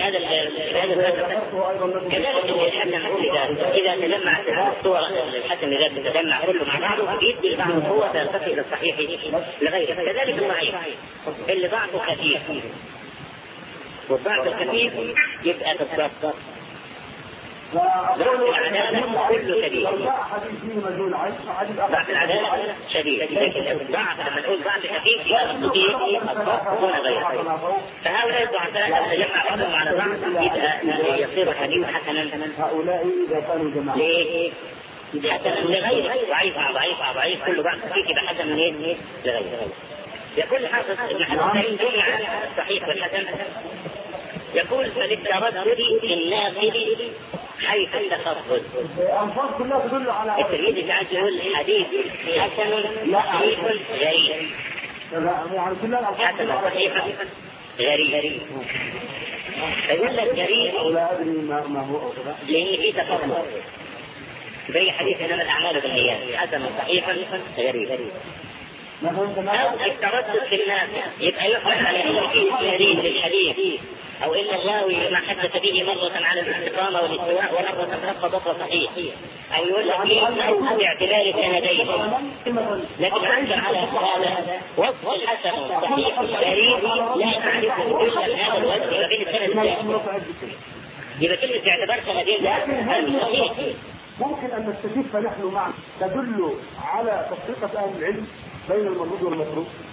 كذلك الحسن إذا تجمعت الصورة الحسن إذا تجمع كله مع بعضه يدي لبعض القوة فيرتقي إلى الصحيح لغيره. كذلك الضعيف اللي ضعفه خفيف، والضعف الخفيف يبقى تتضبط. ضعف العدالة كله شديد، ضعف العدالة شديد، لكن الضعف لما نقول ضعف خفيف يبقى مستطيع الضبط دون غيره. فهؤلاء الضعفاء لما تجمع بعضهم على بعض يبقى يصير الحديث حسنا. هؤلاء إذا كانوا جماعة ليه؟ حسنا لغيره، ضعيف كل ضعف خفيف يبقى حسنا لغيره. يقول حافظ ابن حجر جمع الصحيح والحسن، يقول فللتردد في الناقل حيث التخصص. الترمذي تعالى يقول حديث حسن صحيح غريب، حسن صحيح غريب، فيقول لك غريب لأن في تفرد زي حديث إنما الأعمال بالنيات، حسن صحيح غريب. أو التردد في الناس يبقى يحمل على أن فيه تهريب للحديث، أو إن الراوي ما حدث به مرة على الاستقامة والاستواء ومرة فقط صحيح، أو يقول لك أو باعتبار سندين. لكن عندنا على هذا وصف الحسن صحيح غريب لا تعرفه إلا هذا الوجه ما بين السند، يبقى كلمة باعتبار سندين ده هذا صحيح. ممكن أن نستفيد فنحن معا تدل على تفرقة أهل العلم بين المردود والمتروك.